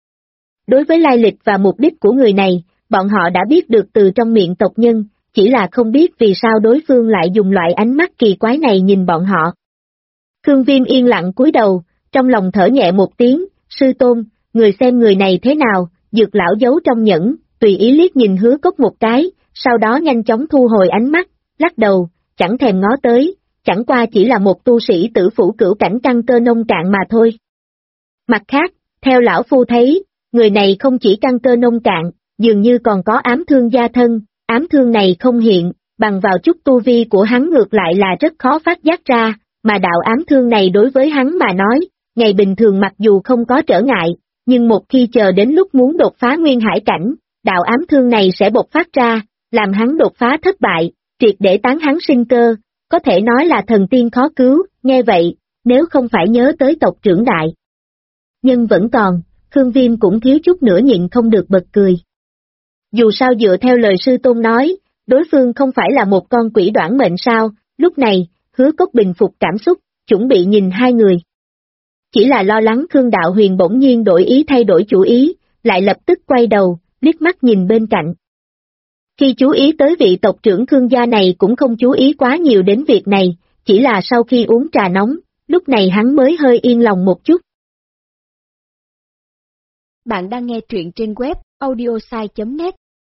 Đối với lai lịch và mục đích của người này, bọn họ đã biết được từ trong miệng tộc nhân, chỉ là không biết vì sao đối phương lại dùng loại ánh mắt kỳ quái này nhìn bọn họ. Khương Viêm yên lặng cúi đầu, trong lòng thở nhẹ một tiếng, sư tôn, người xem người này thế nào, Dược lão giấu trong nhẫn, tùy ý liếc nhìn Hứa Cốc một cái, sau đó nhanh chóng thu hồi ánh mắt, lắc đầu, chẳng thèm ngó tới, chẳng qua chỉ là một tu sĩ tử phủ cửu cảnh căn cơ nông cạn mà thôi. Mặt khác, theo lão phu thấy, người này không chỉ căn cơ nông cạn, dường như còn có ám thương gia thân, ám thương này không hiện, bằng vào chút tu vi của hắn ngược lại là rất khó phát giác ra, mà đạo ám thương này đối với hắn mà nói, ngày bình thường mặc dù không có trở ngại, nhưng một khi chờ đến lúc muốn đột phá nguyên hải cảnh, đạo ám thương này sẽ bộc phát ra, làm hắn đột phá thất bại, triệt để tán hắn sinh cơ, có thể nói là thần tiên khó cứu, nghe vậy, nếu không phải nhớ tới tộc trưởng đại. Nhưng vẫn còn, Khương Viêm cũng thiếu chút nữa nhịn không được bật cười. Dù sao dựa theo lời sư tôn nói, đối phương không phải là một con quỷ đoản mệnh sao, lúc này, Hứa Cốc bình phục cảm xúc, chuẩn bị nhìn hai người. Chỉ là lo lắng Khương Đạo Huyền bỗng nhiên đổi ý thay đổi chủ ý, lại lập tức quay đầu, liếc mắt nhìn bên cạnh. Khi chú ý tới vị tộc trưởng Khương gia này cũng không chú ý quá nhiều đến việc này, chỉ là sau khi uống trà nóng, lúc này hắn mới hơi yên lòng một chút. Bạn đang nghe truyện trên web audiosai.net.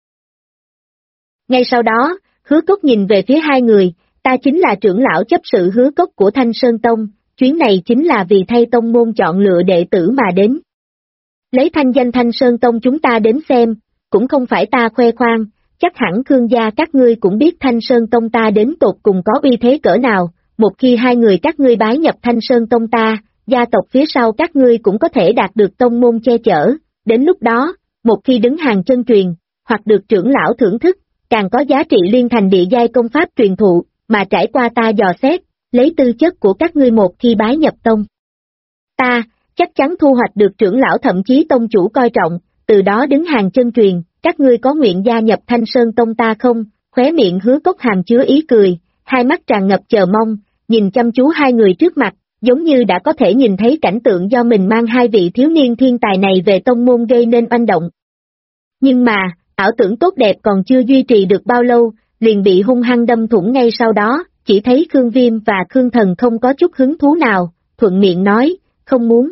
Ngay sau đó, Hứa Cốc nhìn về phía hai người, ta chính là trưởng lão chấp sự Hứa Cốc của Thanh Sơn Tông, chuyến này chính là vì thay tông môn chọn lựa đệ tử mà đến. Lấy thanh danh Thanh Sơn Tông chúng ta đến xem, cũng không phải ta khoe khoang, chắc hẳn Khương gia các ngươi cũng biết Thanh Sơn Tông ta đến tột cùng có uy thế cỡ nào, một khi hai người các ngươi bái nhập Thanh Sơn Tông ta, gia tộc phía sau các ngươi cũng có thể đạt được tông môn che chở, đến lúc đó, một khi đứng hàng chân truyền, hoặc được trưởng lão thưởng thức, càng có giá trị liên thành địa giai công pháp truyền thụ, mà trải qua ta dò xét, lấy tư chất của các ngươi một khi bái nhập tông. Ta, chắc chắn thu hoạch được trưởng lão thậm chí tông chủ coi trọng, từ đó đứng hàng chân truyền, các ngươi có nguyện gia nhập Thanh Sơn Tông ta không? Khóe miệng Hứa Cốc hàm chứa ý cười, hai mắt tràn ngập chờ mong, nhìn chăm chú hai người trước mặt, giống như đã có thể nhìn thấy cảnh tượng do mình mang hai vị thiếu niên thiên tài này về tông môn gây nên oanh động. Nhưng mà, ảo tưởng tốt đẹp còn chưa duy trì được bao lâu, liền bị hung hăng đâm thủng ngay sau đó, chỉ thấy Khương Viêm và Khương Thần không có chút hứng thú nào, thuận miệng nói, không muốn.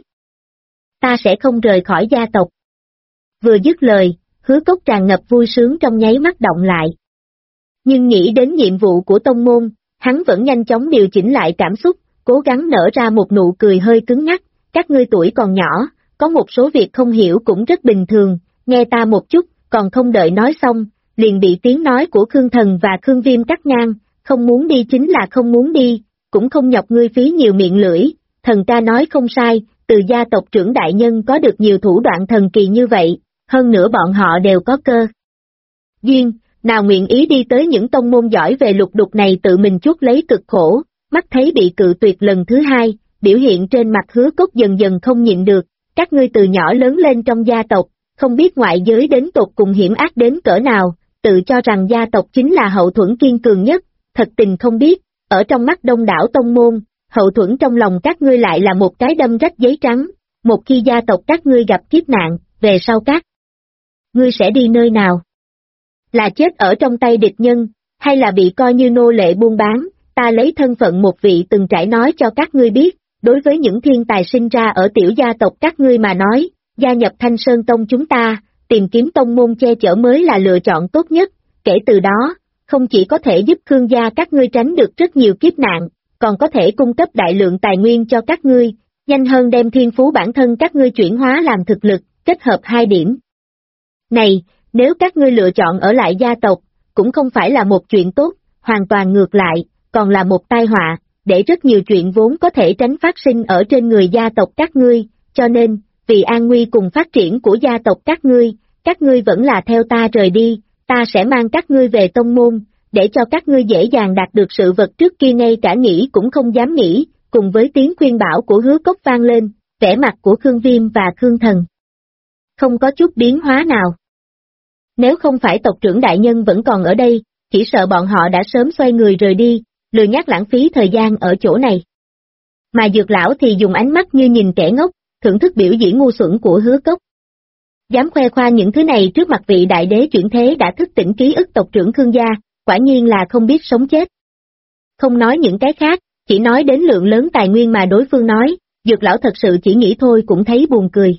Ta sẽ không rời khỏi gia tộc. Vừa dứt lời, Hứa Cốc tràn ngập vui sướng trong nháy mắt động lại. Nhưng nghĩ đến nhiệm vụ của tông môn, hắn vẫn nhanh chóng điều chỉnh lại cảm xúc, cố gắng nở ra một nụ cười hơi cứng ngắc, các ngươi tuổi còn nhỏ, có một số việc không hiểu cũng rất bình thường, nghe ta một chút, còn không đợi nói xong, liền bị tiếng nói của Khương Thần và Khương Viêm cắt ngang, không muốn đi chính là không muốn đi, cũng không nhọc ngươi phí nhiều miệng lưỡi, thần ca nói không sai, từ gia tộc trưởng đại nhân có được nhiều thủ đoạn thần kỳ như vậy, hơn nữa bọn họ đều có cơ duyên, nào nguyện ý đi tới những tông môn giỏi về lục đục này tự mình chuốc lấy cực khổ, mắt thấy bị cự tuyệt lần thứ hai, biểu hiện trên mặt Hứa Cốc dần dần không nhịn được, các ngươi từ nhỏ lớn lên trong gia tộc, không biết ngoại giới đến tột cùng hiểm ác đến cỡ nào, tự cho rằng gia tộc chính là hậu thuẫn kiên cường nhất, thật tình không biết, ở trong mắt đông đảo tông môn, hậu thuẫn trong lòng các ngươi lại là một cái đâm rách giấy trắng, một khi gia tộc các ngươi gặp kiếp nạn, về sau các ngươi sẽ đi nơi nào? Là chết ở trong tay địch nhân, hay là bị coi như nô lệ buôn bán, ta lấy thân phận một vị từng trải nói cho các ngươi biết, đối với những thiên tài sinh ra ở tiểu gia tộc các ngươi mà nói, gia nhập Thanh Sơn Tông chúng ta, tìm kiếm tông môn che chở mới là lựa chọn tốt nhất, kể từ đó, không chỉ có thể giúp Khương gia các ngươi tránh được rất nhiều kiếp nạn, còn có thể cung cấp đại lượng tài nguyên cho các ngươi, nhanh hơn đem thiên phú bản thân các ngươi chuyển hóa làm thực lực, kết hợp hai điểm. Này, nếu các ngươi lựa chọn ở lại gia tộc, cũng không phải là một chuyện tốt, hoàn toàn ngược lại, còn là một tai họa, để rất nhiều chuyện vốn có thể tránh phát sinh ở trên người gia tộc các ngươi, cho nên, vì an nguy cùng phát triển của gia tộc các ngươi vẫn là theo ta rời đi, ta sẽ mang các ngươi về tông môn, để cho các ngươi dễ dàng đạt được sự vật trước kia ngay cả nghĩ cũng không dám nghĩ, cùng với tiếng khuyên bảo của Hứa Cốc vang lên, vẻ mặt của Khương Viêm và Khương Thần không có chút biến hóa nào. Nếu không phải tộc trưởng đại nhân vẫn còn ở đây, chỉ sợ bọn họ đã sớm xoay người rời đi, lười nhác lãng phí thời gian ở chỗ này. Mà Dược lão thì dùng ánh mắt như nhìn kẻ ngốc, thưởng thức biểu diễn ngu xuẩn của Hứa Cốc. Dám khoe khoang những thứ này trước mặt vị đại đế chuyển thế đã thức tỉnh ký ức tộc trưởng Khương gia, quả nhiên là không biết sống chết. Không nói những cái khác, chỉ nói đến lượng lớn tài nguyên mà đối phương nói, Dược lão thật sự chỉ nghĩ thôi cũng thấy buồn cười.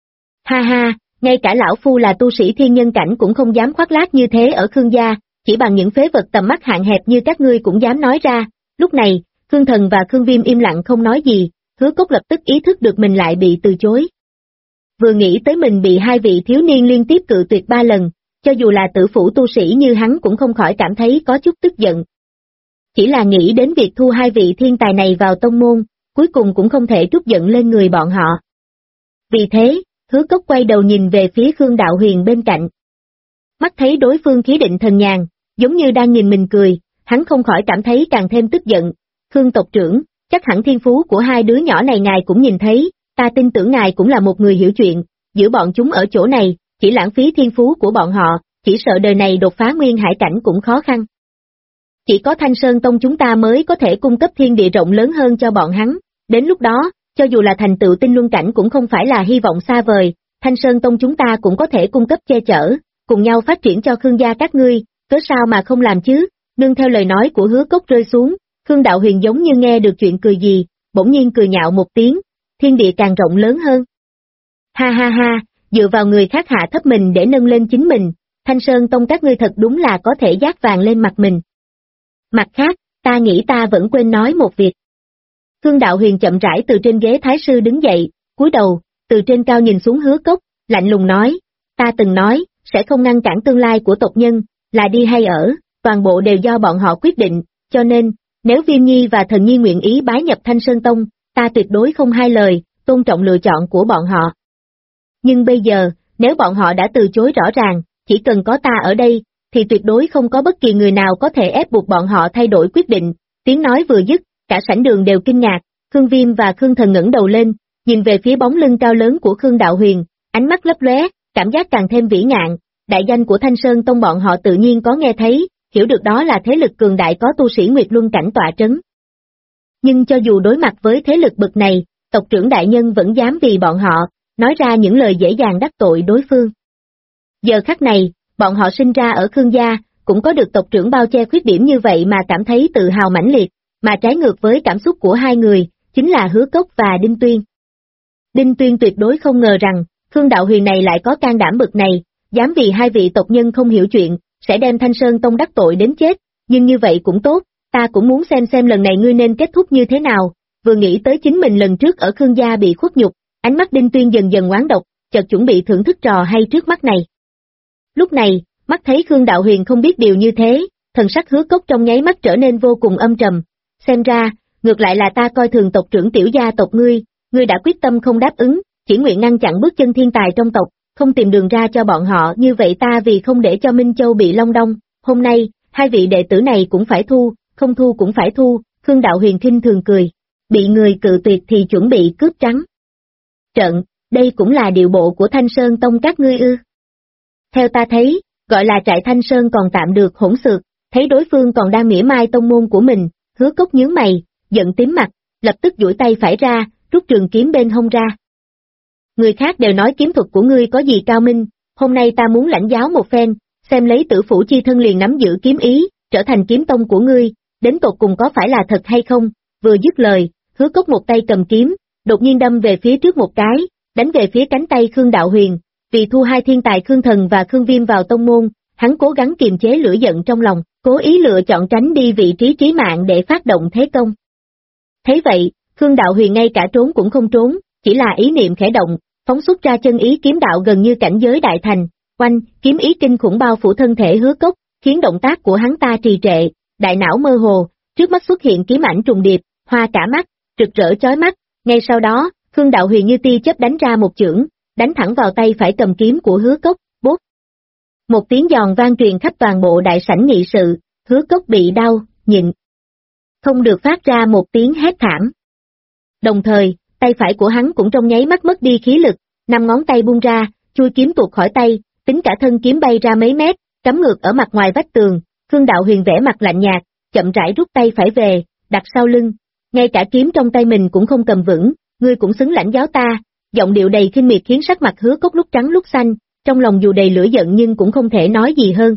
Ha ha, ngay cả lão phu là tu sĩ thiên nhân cảnh cũng không dám khoác lác như thế ở Khương gia, chỉ bằng những phế vật tầm mắt hạn hẹp như các ngươi cũng dám nói ra. Lúc này, Khương Thần và Khương Viêm im lặng không nói gì, Hứa Cốc lập tức ý thức được mình lại bị từ chối. Vừa nghĩ tới mình bị hai vị thiếu niên liên tiếp cự tuyệt 3 lần, cho dù là tử phủ tu sĩ như hắn cũng không khỏi cảm thấy có chút tức giận. Chỉ là nghĩ đến việc thu hai vị thiên tài này vào tông môn, cuối cùng cũng không thể trút giận lên người bọn họ. Vì thế, Hứa Cốc quay đầu nhìn về phía Khương Đạo Huyền bên cạnh. Mắt thấy đối phương khí định thần nhàn, giống như đang nhìn mình cười, hắn không khỏi cảm thấy càng thêm tức giận. Khương tộc trưởng, chắc hẳn thiên phú của hai đứa nhỏ này ngài cũng nhìn thấy, ta tin tưởng ngài cũng là một người hiểu chuyện, giữ bọn chúng ở chỗ này, chỉ lãng phí thiên phú của bọn họ, chỉ sợ đời này đột phá nguyên hải cảnh cũng khó khăn. Chỉ có Thanh Sơn Tông chúng ta mới có thể cung cấp thiên địa rộng lớn hơn cho bọn hắn, đến lúc đó, cho dù là thành tựu tinh luân cảnh cũng không phải là hy vọng xa vời, Thanh Sơn Tông chúng ta cũng có thể cung cấp che chở, cùng nhau phát triển cho Khương gia các ngươi, cớ sao mà không làm chứ. Nương theo lời nói của Hứa Cốc rơi xuống, Khương Đạo Huyền giống như nghe được chuyện cười gì, bỗng nhiên cười nhạo một tiếng, thiên địa càng rộng lớn hơn. Ha ha ha, dựa vào người khác hạ thấp mình để nâng lên chính mình, Thanh Sơn Tông các ngươi thật đúng là có thể dát vàng lên mặt mình. Mặt khác, ta nghĩ ta vẫn quên nói một việc. Khương Đạo Huyền chậm rãi từ trên ghế thái sư đứng dậy, cúi đầu, từ trên cao nhìn xuống Hứa Cốc, lạnh lùng nói, ta từng nói, sẽ không ngăn cản tương lai của tộc nhân, là đi hay ở, toàn bộ đều do bọn họ quyết định, cho nên, nếu Viêm Nhi và Thần Nhi nguyện ý bái nhập Thanh Sơn Tông, ta tuyệt đối không hai lời, tôn trọng lựa chọn của bọn họ. Nhưng bây giờ, nếu bọn họ đã từ chối rõ ràng, chỉ cần có ta ở đây, thì tuyệt đối không có bất kỳ người nào có thể ép buộc bọn họ thay đổi quyết định. Tiếng nói vừa dứt, cả sảnh đường đều kinh ngạc, Khương Viêm và Khương Thần ngẩng đầu lên, nhìn về phía bóng lưng cao lớn của Khương Đạo Huyền, ánh mắt lấp lóe, cảm giác càng thêm vĩ ngạn, đại danh của Thanh Sơn Tông bọn họ tự nhiên có nghe thấy, hiểu được đó là thế lực cường đại có tu sĩ Nguyệt Luân cảnh tọa trấn. Nhưng cho dù đối mặt với thế lực bậc này, tộc trưởng đại nhân vẫn dám vì bọn họ, nói ra những lời dễ dàng đắc tội đối phương. Giờ khắc này, bọn họ sinh ra ở Khương gia, cũng có được tộc trưởng bao che khuyết điểm như vậy mà cảm thấy tự hào mãnh liệt, mà trái ngược với cảm xúc của hai người, chính là Hứa Cốc và Đinh Tuyên. Đinh Tuyên tuyệt đối không ngờ rằng, Khương Đạo Huyền này lại có can đảm bậc này, dám vì hai vị tộc nhân không hiểu chuyện, sẽ đem Thanh Sơn Tông đắc tội đến chết, nhưng như vậy cũng tốt, ta cũng muốn xem lần này ngươi nên kết thúc như thế nào. Vừa nghĩ tới chính mình lần trước ở Khương gia bị khuất nhục, ánh mắt Đinh Tuyên dần dần oán độc, chợt chuẩn bị thưởng thức trò hay trước mắt này. Lúc này, mắt thấy Khương Đạo Huyền không biết điều như thế, thần sắc Hứa Cốc trong nháy mắt trở nên vô cùng âm trầm, xem ra, ngược lại là ta coi thường tộc trưởng tiểu gia tộc ngươi đã quyết tâm không đáp ứng, chỉ nguyện ngăn chặn bước chân thiên tài trong tộc, không tìm đường ra cho bọn họ, như vậy ta vì không để cho Minh Châu bị long đong, hôm nay, hai vị đệ tử này cũng phải thu, không thu cũng phải thu. Khương Đạo Huyền khinh thường cười, bị người cự tuyệt thì chuẩn bị cướp trắng trận, đây cũng là điệu bộ của Thanh Sơn Tông các ngươi ư? Theo ta thấy, gọi là trại Thanh Sơn còn tạm được, hỗn xược, thấy đối phương còn đang mỉa mai tông môn của mình, Hứa Cốc nhướng mày, giận tím mặt, lập tức duỗi tay phải ra, rút trường kiếm bên hông ra. Người khác đều nói kiếm thuật của ngươi có gì cao minh, hôm nay ta muốn lãnh giáo một phen, xem lấy tử phủ chi thân liền nắm giữ kiếm ý, trở thành kiếm tông của ngươi, đến tột cùng có phải là thật hay không? Vừa dứt lời, Hứa Cốc một tay cầm kiếm, đột nhiên đâm về phía trước một cái, đánh về phía cánh tay Khương Đạo Huyền. Vì thu hai thiên tài Khương Thần và Khương Viêm vào tông môn, hắn cố gắng kiềm chế lửa giận trong lòng, cố ý lựa chọn tránh đi vị trí chí mạng để phát động thế công. Thấy vậy, Khương Đạo Huyền ngay cả trốn cũng không trốn, chỉ là ý niệm khẽ động, phóng xuất ra chân ý kiếm đạo gần như cảnh giới đại thành, oanh, kiếm ý kinh khủng bao phủ thân thể Hứa Cốc, khiến động tác của hắn ta trì trệ, đại não mơ hồ, trước mắt xuất hiện kiếm ảnh trùng điệp, hoa cả mắt, rực rỡ chói mắt, ngay sau đó, Khương Đạo Huyền như tia chớp đánh ra một chưởng, đánh thẳng vào tay phải cầm kiếm của Hứa Cốc, bốp. Một tiếng giòn vang truyền khắp toàn bộ đại sảnh nghị sự, Hứa Cốc bị đau, nhịn không được phát ra một tiếng hét thảm. Đồng thời, tay phải của hắn cũng trong nháy mắt mất đi khí lực, 5 ngón tay buông ra, chui kiếm tuột khỏi tay, tính cả thân kiếm bay ra mấy mét, cắm ngược ở mặt ngoài vách tường. Khương Đạo Huyền vẽ mặt lạnh nhạt, chậm rãi rút tay phải về, đặt sau lưng, ngay cả kiếm trong tay mình cũng không cầm vững, ngươi cũng xứng lãnh giáo ta, giọng điệu đầy khinh miệt khiến sắc mặt Hứa Cốc lúc trắng lúc xanh, trong lòng dù đầy lửa giận nhưng cũng không thể nói gì hơn.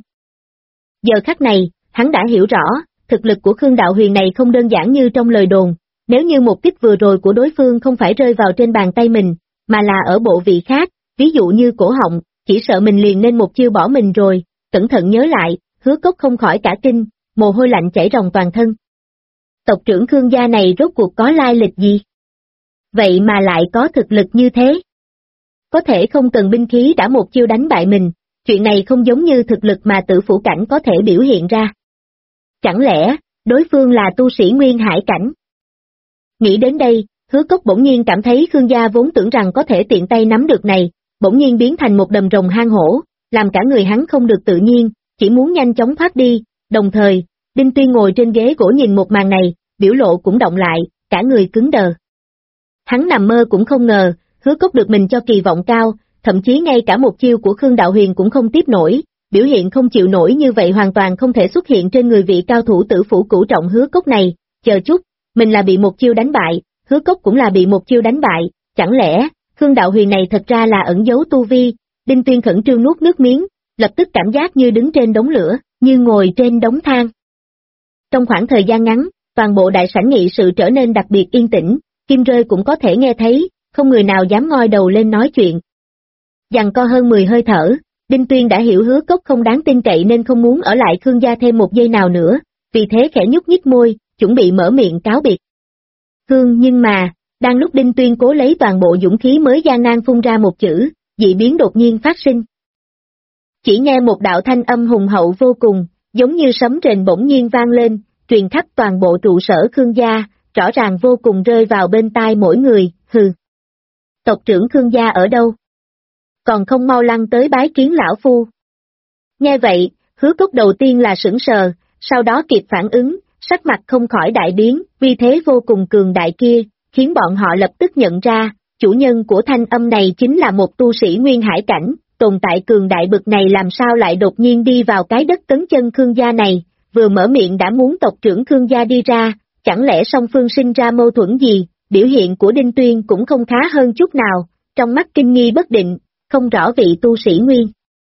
Giờ khắc này, hắn đã hiểu rõ, thực lực của Khương Đạo Huyền này không đơn giản như trong lời đồn, nếu như một kích vừa rồi của đối phương không phải rơi vào trên bàn tay mình, mà là ở bộ vị khác, ví dụ như cổ họng, chỉ sợ mình liền nên một chiêu bỏ mình rồi. Cẩn thận nhớ lại, Hứa Cốc không khỏi cả kinh, mồ hôi lạnh chảy ròng toàn thân. Tộc trưởng Khương gia này rốt cuộc có lai lịch gì? Vậy mà lại có thực lực như thế? Có thể không cần binh khí đã một chiêu đánh bại mình, chuyện này không giống như thực lực mà Tử Phủ cảnh có thể biểu hiện ra. Chẳng lẽ, đối phương là tu sĩ Nguyên Hải cảnh? Nghĩ đến đây, Hứa Cốc bỗng nhiên cảm thấy Khương gia vốn tưởng rằng có thể tiện tay nắm được này, bỗng nhiên biến thành một đầm rồng hang hổ, làm cả người hắn không được tự nhiên, chỉ muốn nhanh chóng thoát đi. Đồng thời, Đinh Tuyên ngồi trên ghế gỗ nhìn một màn này, biểu lộ cũng động lại, cả người cứng đờ. Hắn nằm mơ cũng không ngờ, Hứa Cốc được mình cho kỳ vọng cao, thậm chí ngay cả một chiêu của Khương Đạo Huyền cũng không tiếp nổi, biểu hiện không chịu nổi như vậy hoàn toàn không thể xuất hiện trên người vị cao thủ Tử Phủ cửu trọng Hứa Cốc này. Chờ chút, mình là bị một chiêu đánh bại, Hứa Cốc cũng là bị một chiêu đánh bại, chẳng lẽ, Khương Đạo Huyền này thật ra là ẩn giấu tu vi? Đinh Tuyên khẩn trương nuốt nước miếng, lập tức cảm giác như đứng trên đống lửa, như ngồi trên đống than. Trong khoảng thời gian ngắn, toàn bộ đại sảnh nghị sự trở nên đặc biệt yên tĩnh, kim rơi cũng có thể nghe thấy, không người nào dám ngoi đầu lên nói chuyện. Giằng co hơn 10 hơi thở, Đinh Tuyên đã hiểu Hứa Cốc không đáng tin cậy nên không muốn ở lại Khương gia thêm một giây nào nữa, vì thế khẽ nhúc nhích môi, chuẩn bị mở miệng cáo biệt. Nhưng mà, đang lúc Đinh Tuyên cố lấy toàn bộ dũng khí mới gian nan phun ra một chữ, dị biến đột nhiên phát sinh. Chỉ nghe một đạo thanh âm hùng hậu vô cùng, giống như sấm rền bỗng nhiên vang lên, truyền khắp toàn bộ trụ sở Khương gia, rõ ràng vô cùng rơi vào bên tai mỗi người, hừ. Tộc trưởng Khương gia ở đâu? Còn không mau lăn tới bái kiến lão phu. Nghe vậy, Hứa Cốc đầu tiên là sững sờ, sau đó kịp phản ứng, sắc mặt không khỏi đại biến, vì thế vô cùng cường đại kia, khiến bọn họ lập tức nhận ra, chủ nhân của thanh âm này chính là một tu sĩ Nguyên Hải cảnh, tồn tại cường đại bực này làm sao lại đột nhiên đi vào cái đất cấn chân Khương gia này, vừa mở miệng đã muốn tộc trưởng Khương gia đi ra, chẳng lẽ song phương sinh ra mâu thuẫn gì? Biểu hiện của Đinh Tuyên cũng không khá hơn chút nào, trong mắt kinh nghi bất định, không rõ vị tu sĩ Nguyên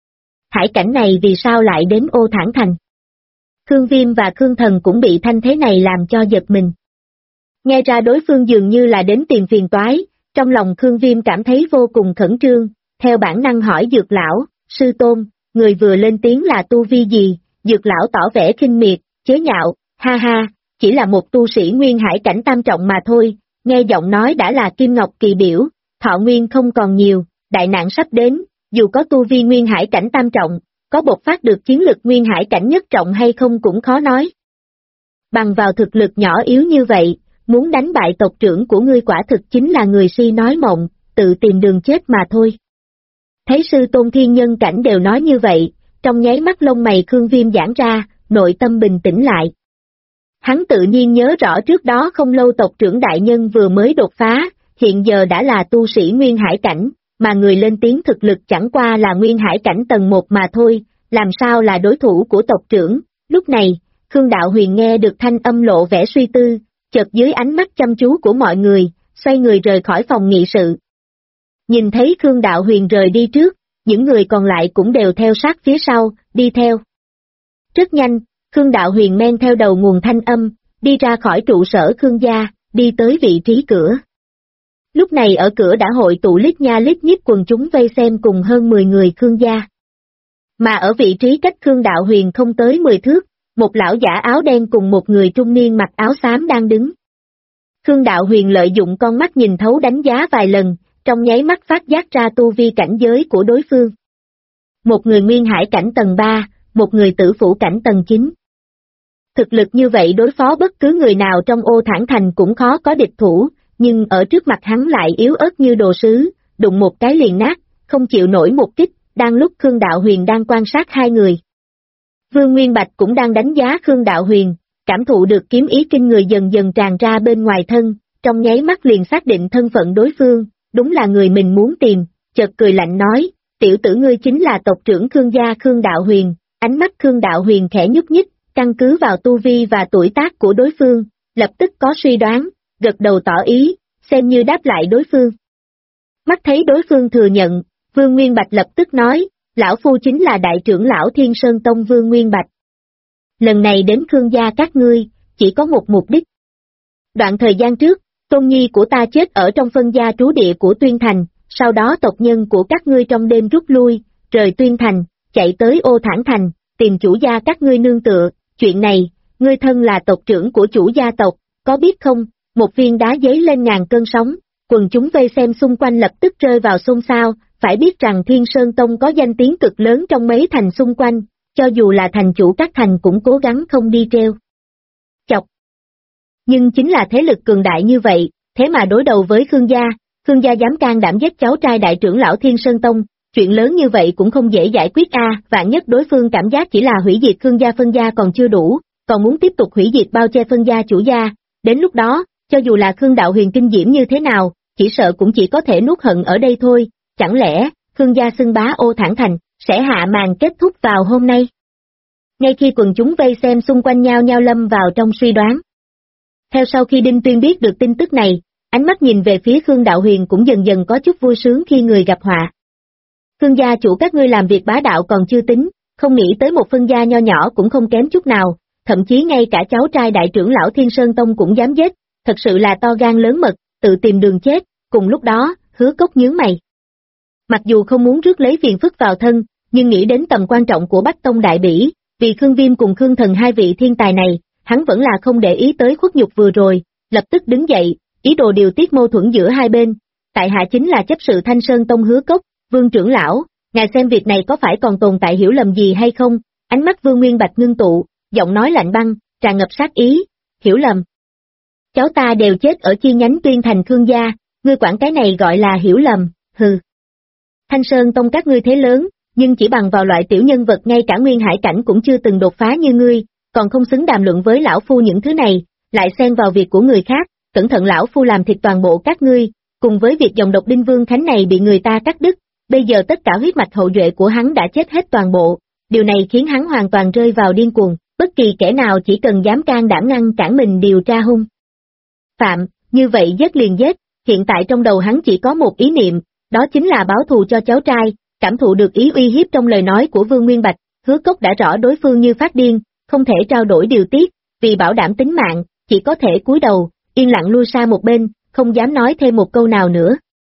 Hải cảnh này vì sao lại đến Ô Thản Thành. Khương Viêm và Khương Thần cũng bị thanh thế này làm cho giật mình. Nghe ra đối phương dường như là đến tìm phiền toái, trong lòng Khương Viêm cảm thấy vô cùng khẩn trương, theo bản năng hỏi Dược Lão, sư tôn, người vừa lên tiếng là tu vi gì? Dược Lão tỏ vẻ khinh miệt, chế nhạo, ha ha, chỉ là một tu sĩ Nguyên Hải cảnh tam trọng mà thôi, nghe giọng nói đã là Kim Ngọc kỳ biểu, thọ nguyên không còn nhiều, đại nạn sắp đến, dù có tu vi Nguyên Hải cảnh tam trọng, có bộc phát được chiến lực Nguyên Hải cảnh nhất trọng hay không cũng khó nói. Bằng vào thực lực nhỏ yếu như vậy, muốn đánh bại tộc trưởng của ngươi quả thực chính là người si nói mộng, tự tìm đường chết mà thôi. Thấy sư tôn thiên nhân cảnh đều nói như vậy, trong nháy mắt lông mày Khương Viêm giãn ra, nội tâm bình tĩnh lại. Hắn tự nhiên nhớ rõ trước đó không lâu tộc trưởng đại nhân vừa mới đột phá, hiện giờ đã là tu sĩ Nguyên Hải cảnh, mà người lên tiếng thực lực chẳng qua là Nguyên Hải cảnh tầng 1 mà thôi, làm sao là đối thủ của tộc trưởng. Lúc này, Khương Đạo Huyền nghe được thanh âm lộ vẻ suy tư, chợt dưới ánh mắt chăm chú của mọi người, xoay người rời khỏi phòng nghị sự. Nhìn thấy Khương Đạo Huyền rời đi trước, những người còn lại cũng đều theo sát phía sau, đi theo. Rất nhanh, Khương Đạo Huyền men theo đầu nguồn thanh âm, đi ra khỏi trụ sở Khương gia, đi tới vị trí cửa. Lúc này ở cửa đã hội tụ lít nha lít nhít quần chúng vây xem cùng hơn 10 người Khương gia. Mà ở vị trí cách Khương Đạo Huyền không tới 10 thước, một lão giả áo đen cùng một người trung niên mặc áo xám đang đứng. Khương Đạo Huyền lợi dụng con mắt nhìn thấu đánh giá vài lần, trong nháy mắt phát giác ra tu vi cảnh giới của đối phương. Một người nguyên hải cảnh tầng 3, một người tử phủ cảnh tầng 9. Thực lực như vậy đối phó bất cứ người nào trong Ô Thản Thành cũng khó có địch thủ, nhưng ở trước mặt hắn lại yếu ớt như đồ sứ, đụng một cái liền nát, không chịu nổi một kích, đang lúc Khương Đạo Huyền đang quan sát hai người. Vương Nguyên Bạch cũng đang đánh giá Khương Đạo Huyền, cảm thụ được kiếm ý kinh người dần dần tràn ra bên ngoài thân, trong nháy mắt liền xác định thân phận đối phương, đúng là người mình muốn tìm, chợt cười lạnh nói, tiểu tử ngươi chính là tộc trưởng Khương gia Khương Đạo Huyền, ánh mắt Khương Đạo Huyền khẽ nhúc nhích, căn cứ vào tu vi và tuổi tác của đối phương, lập tức có suy đoán, gật đầu tỏ ý, xem như đáp lại đối phương. Mắt thấy đối phương thừa nhận, Vương Nguyên Bạch lập tức nói, lão phu chính là đại trưởng lão Thiên Sơn Tông Vương Nguyên Bạch. Lần này đến Khương gia các ngươi, chỉ có một mục đích. Đoạn thời gian trước, tôn nhi của ta chết ở trong phân gia trú địa của Tuyên Thành, sau đó tộc nhân của các ngươi trong đêm rút lui, rời Tuyên Thành, chạy tới Ô Thản Thành, tìm chủ gia các ngươi nương tựa, chuyện này, ngươi thân là tộc trưởng của chủ gia tộc, có biết không, một viên đá giấy lên ngàn cơn sóng, quần chúng vây xem xung quanh lập tức rơi vào xôn xao, phải biết rằng Thiên Sơn Tông có danh tiếng cực lớn trong mấy thành xung quanh, cho dù là thành chủ các thành cũng cố gắng không đi treo chọc. Nhưng chính là thế lực cường đại như vậy, thế mà đối đầu với Khương gia dám can đảm giết cháu trai đại trưởng lão Thiên Sơn Tông, chuyện lớn như vậy cũng không dễ giải quyết vạn nhất đối phương cảm giác chỉ là hủy diệt Khương gia phân gia còn chưa đủ, còn muốn tiếp tục hủy diệt bao che phân gia chủ gia, đến lúc đó, cho dù là Khương Đạo Huyền kinh diễm như thế nào, chỉ sợ cũng chỉ có thể nuốt hận ở đây thôi, chẳng lẽ, Khương gia xưng bá Ô Thản Thành, sẽ hạ màn kết thúc vào hôm nay? Ngay khi quần chúng vây xem xung quanh nhau nhau lâm vào trong suy đoán. Theo sau khi Đinh Tuyên biết được tin tức này, ánh mắt nhìn về phía Khương Đạo Huyền cũng dần dần có chút vui sướng khi người gặp họa. Khương gia chủ các ngươi làm việc bá đạo còn chưa tính, không nghĩ tới một phân gia nho nhỏ cũng không kém chút nào, thậm chí ngay cả cháu trai đại trưởng lão Thiên Sơn Tông cũng dám giết, thật sự là to gan lớn mật, tự tìm đường chết, cùng lúc đó, Hứa Cốc nhướng mày. Mặc dù không muốn rước lấy phiền phức vào thân, nhưng nghĩ đến tầm quan trọng của Bách Tông Đại Bỉ, vì Khương Viêm cùng Khương Thần hai vị thiên tài này, hắn vẫn là không để ý tới khuất nhục vừa rồi, lập tức đứng dậy, ý đồ điều tiết mâu thuẫn giữa hai bên. Tại hạ chính là chấp sự Thanh Sơn Tông Hứa Cốc, Vương trưởng lão, ngài xem việc này có phải còn tồn tại hiểu lầm gì hay không? Ánh mắt Vương Nguyên Bạch ngưng tụ, giọng nói lạnh băng, tràn ngập sát ý, hiểu lầm. Cháu ta đều chết ở chi nhánh Tuyên Thành Khương gia, ngươi quản cái này gọi là hiểu lầm, hừ. Thanh Sơn Tông các ngươi thế lớn, nhưng chỉ bằng vào loại tiểu nhân vật ngay cả nguyên hải cảnh cũng chưa từng đột phá như ngươi, còn không xứng đàm luận với lão phu những thứ này, lại xen vào việc của người khác, cẩn thận lão phu làm thịt toàn bộ các ngươi, cùng với việc dòng độc Đinh Vương Khánh này bị người ta cắt đứt, bây giờ tất cả huyết mạch hậu duệ của hắn đã chết hết toàn bộ, điều này khiến hắn hoàn toàn rơi vào điên cuồng, bất kỳ kẻ nào chỉ cần dám can đảm ngăn cản mình điều tra hung phạm, như vậy giết liền giết, hiện tại trong đầu hắn chỉ có một ý niệm, đó chính là báo thù cho cháu trai, cảm thụ được ý uy hiếp trong lời nói của Vương Nguyên Bạch, Hứa Cốc đã rõ đối phương như phát điên, không thể trao đổi điều tiết, vì bảo đảm tính mạng, chỉ có thể cúi đầu, yên lặng lui xa một bên, không dám nói thêm một câu nào nữa.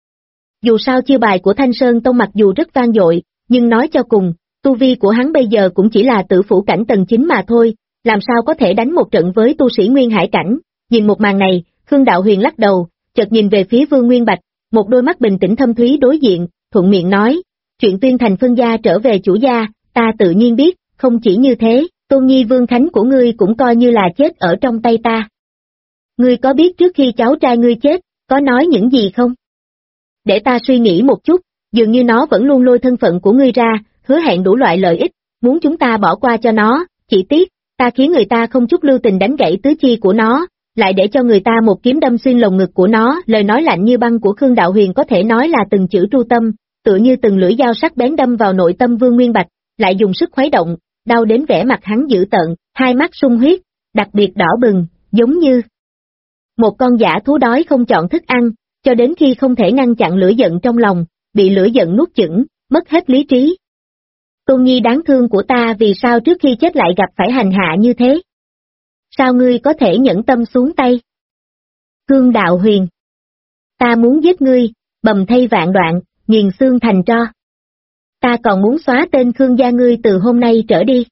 Dù sao chiêu bài của Thanh Sơn Tông mặc dù rất vang dội, nhưng nói cho cùng, tu vi của hắn bây giờ cũng chỉ là tử phủ cảnh tầng 9 mà thôi, làm sao có thể đánh một trận với tu sĩ nguyên hải cảnh. Nhìn một màn này, Khương Đạo Huyền lắc đầu, chợt nhìn về phía Vương Nguyên Bạch, một đôi mắt bình tĩnh thâm thúy đối diện, thuận miệng nói, chuyện Tuyên Thành phân gia trở về chủ gia, ta tự nhiên biết, không chỉ như thế, tôn nhi Vương Khánh của ngươi cũng coi như là chết ở trong tay ta. Ngươi có biết trước khi cháu trai ngươi chết, có nói những gì không? Để ta suy nghĩ một chút, dường như nó vẫn luôn lôi thân phận của ngươi ra, hứa hẹn đủ loại lợi ích, muốn chúng ta bỏ qua cho nó, chỉ tiếc, ta khiến người ta không chút lưu tình đánh gãy tứ chi của nó, lại để cho người ta một kiếm đâm xuyên lồng ngực của nó, lời nói lạnh như băng của Khương Đạo Huyền có thể nói là từng chữ tru tâm, tựa như từng lưỡi dao sắc bén đâm vào nội tâm Vương Nguyên Bạch, lại dùng sức khuấy động, đau đến vẻ mặt hắn dữ tợn, hai mắt sung huyết, đặc biệt đỏ bừng, giống như một con dã thú đói không chọn thức ăn, cho đến khi không thể ngăn chặn lửa giận trong lòng, bị lửa giận nuốt chửng, mất hết lý trí. Tôn nhi đáng thương của ta vì sao trước khi chết lại gặp phải hành hạ như thế? Sao ngươi có thể nhẫn tâm xuống tay? Khương Đạo Huyền. Ta muốn giết ngươi, bầm thây vạn đoạn, nghiền xương thành tro. Ta còn muốn xóa tên Khương gia ngươi từ hôm nay trở đi.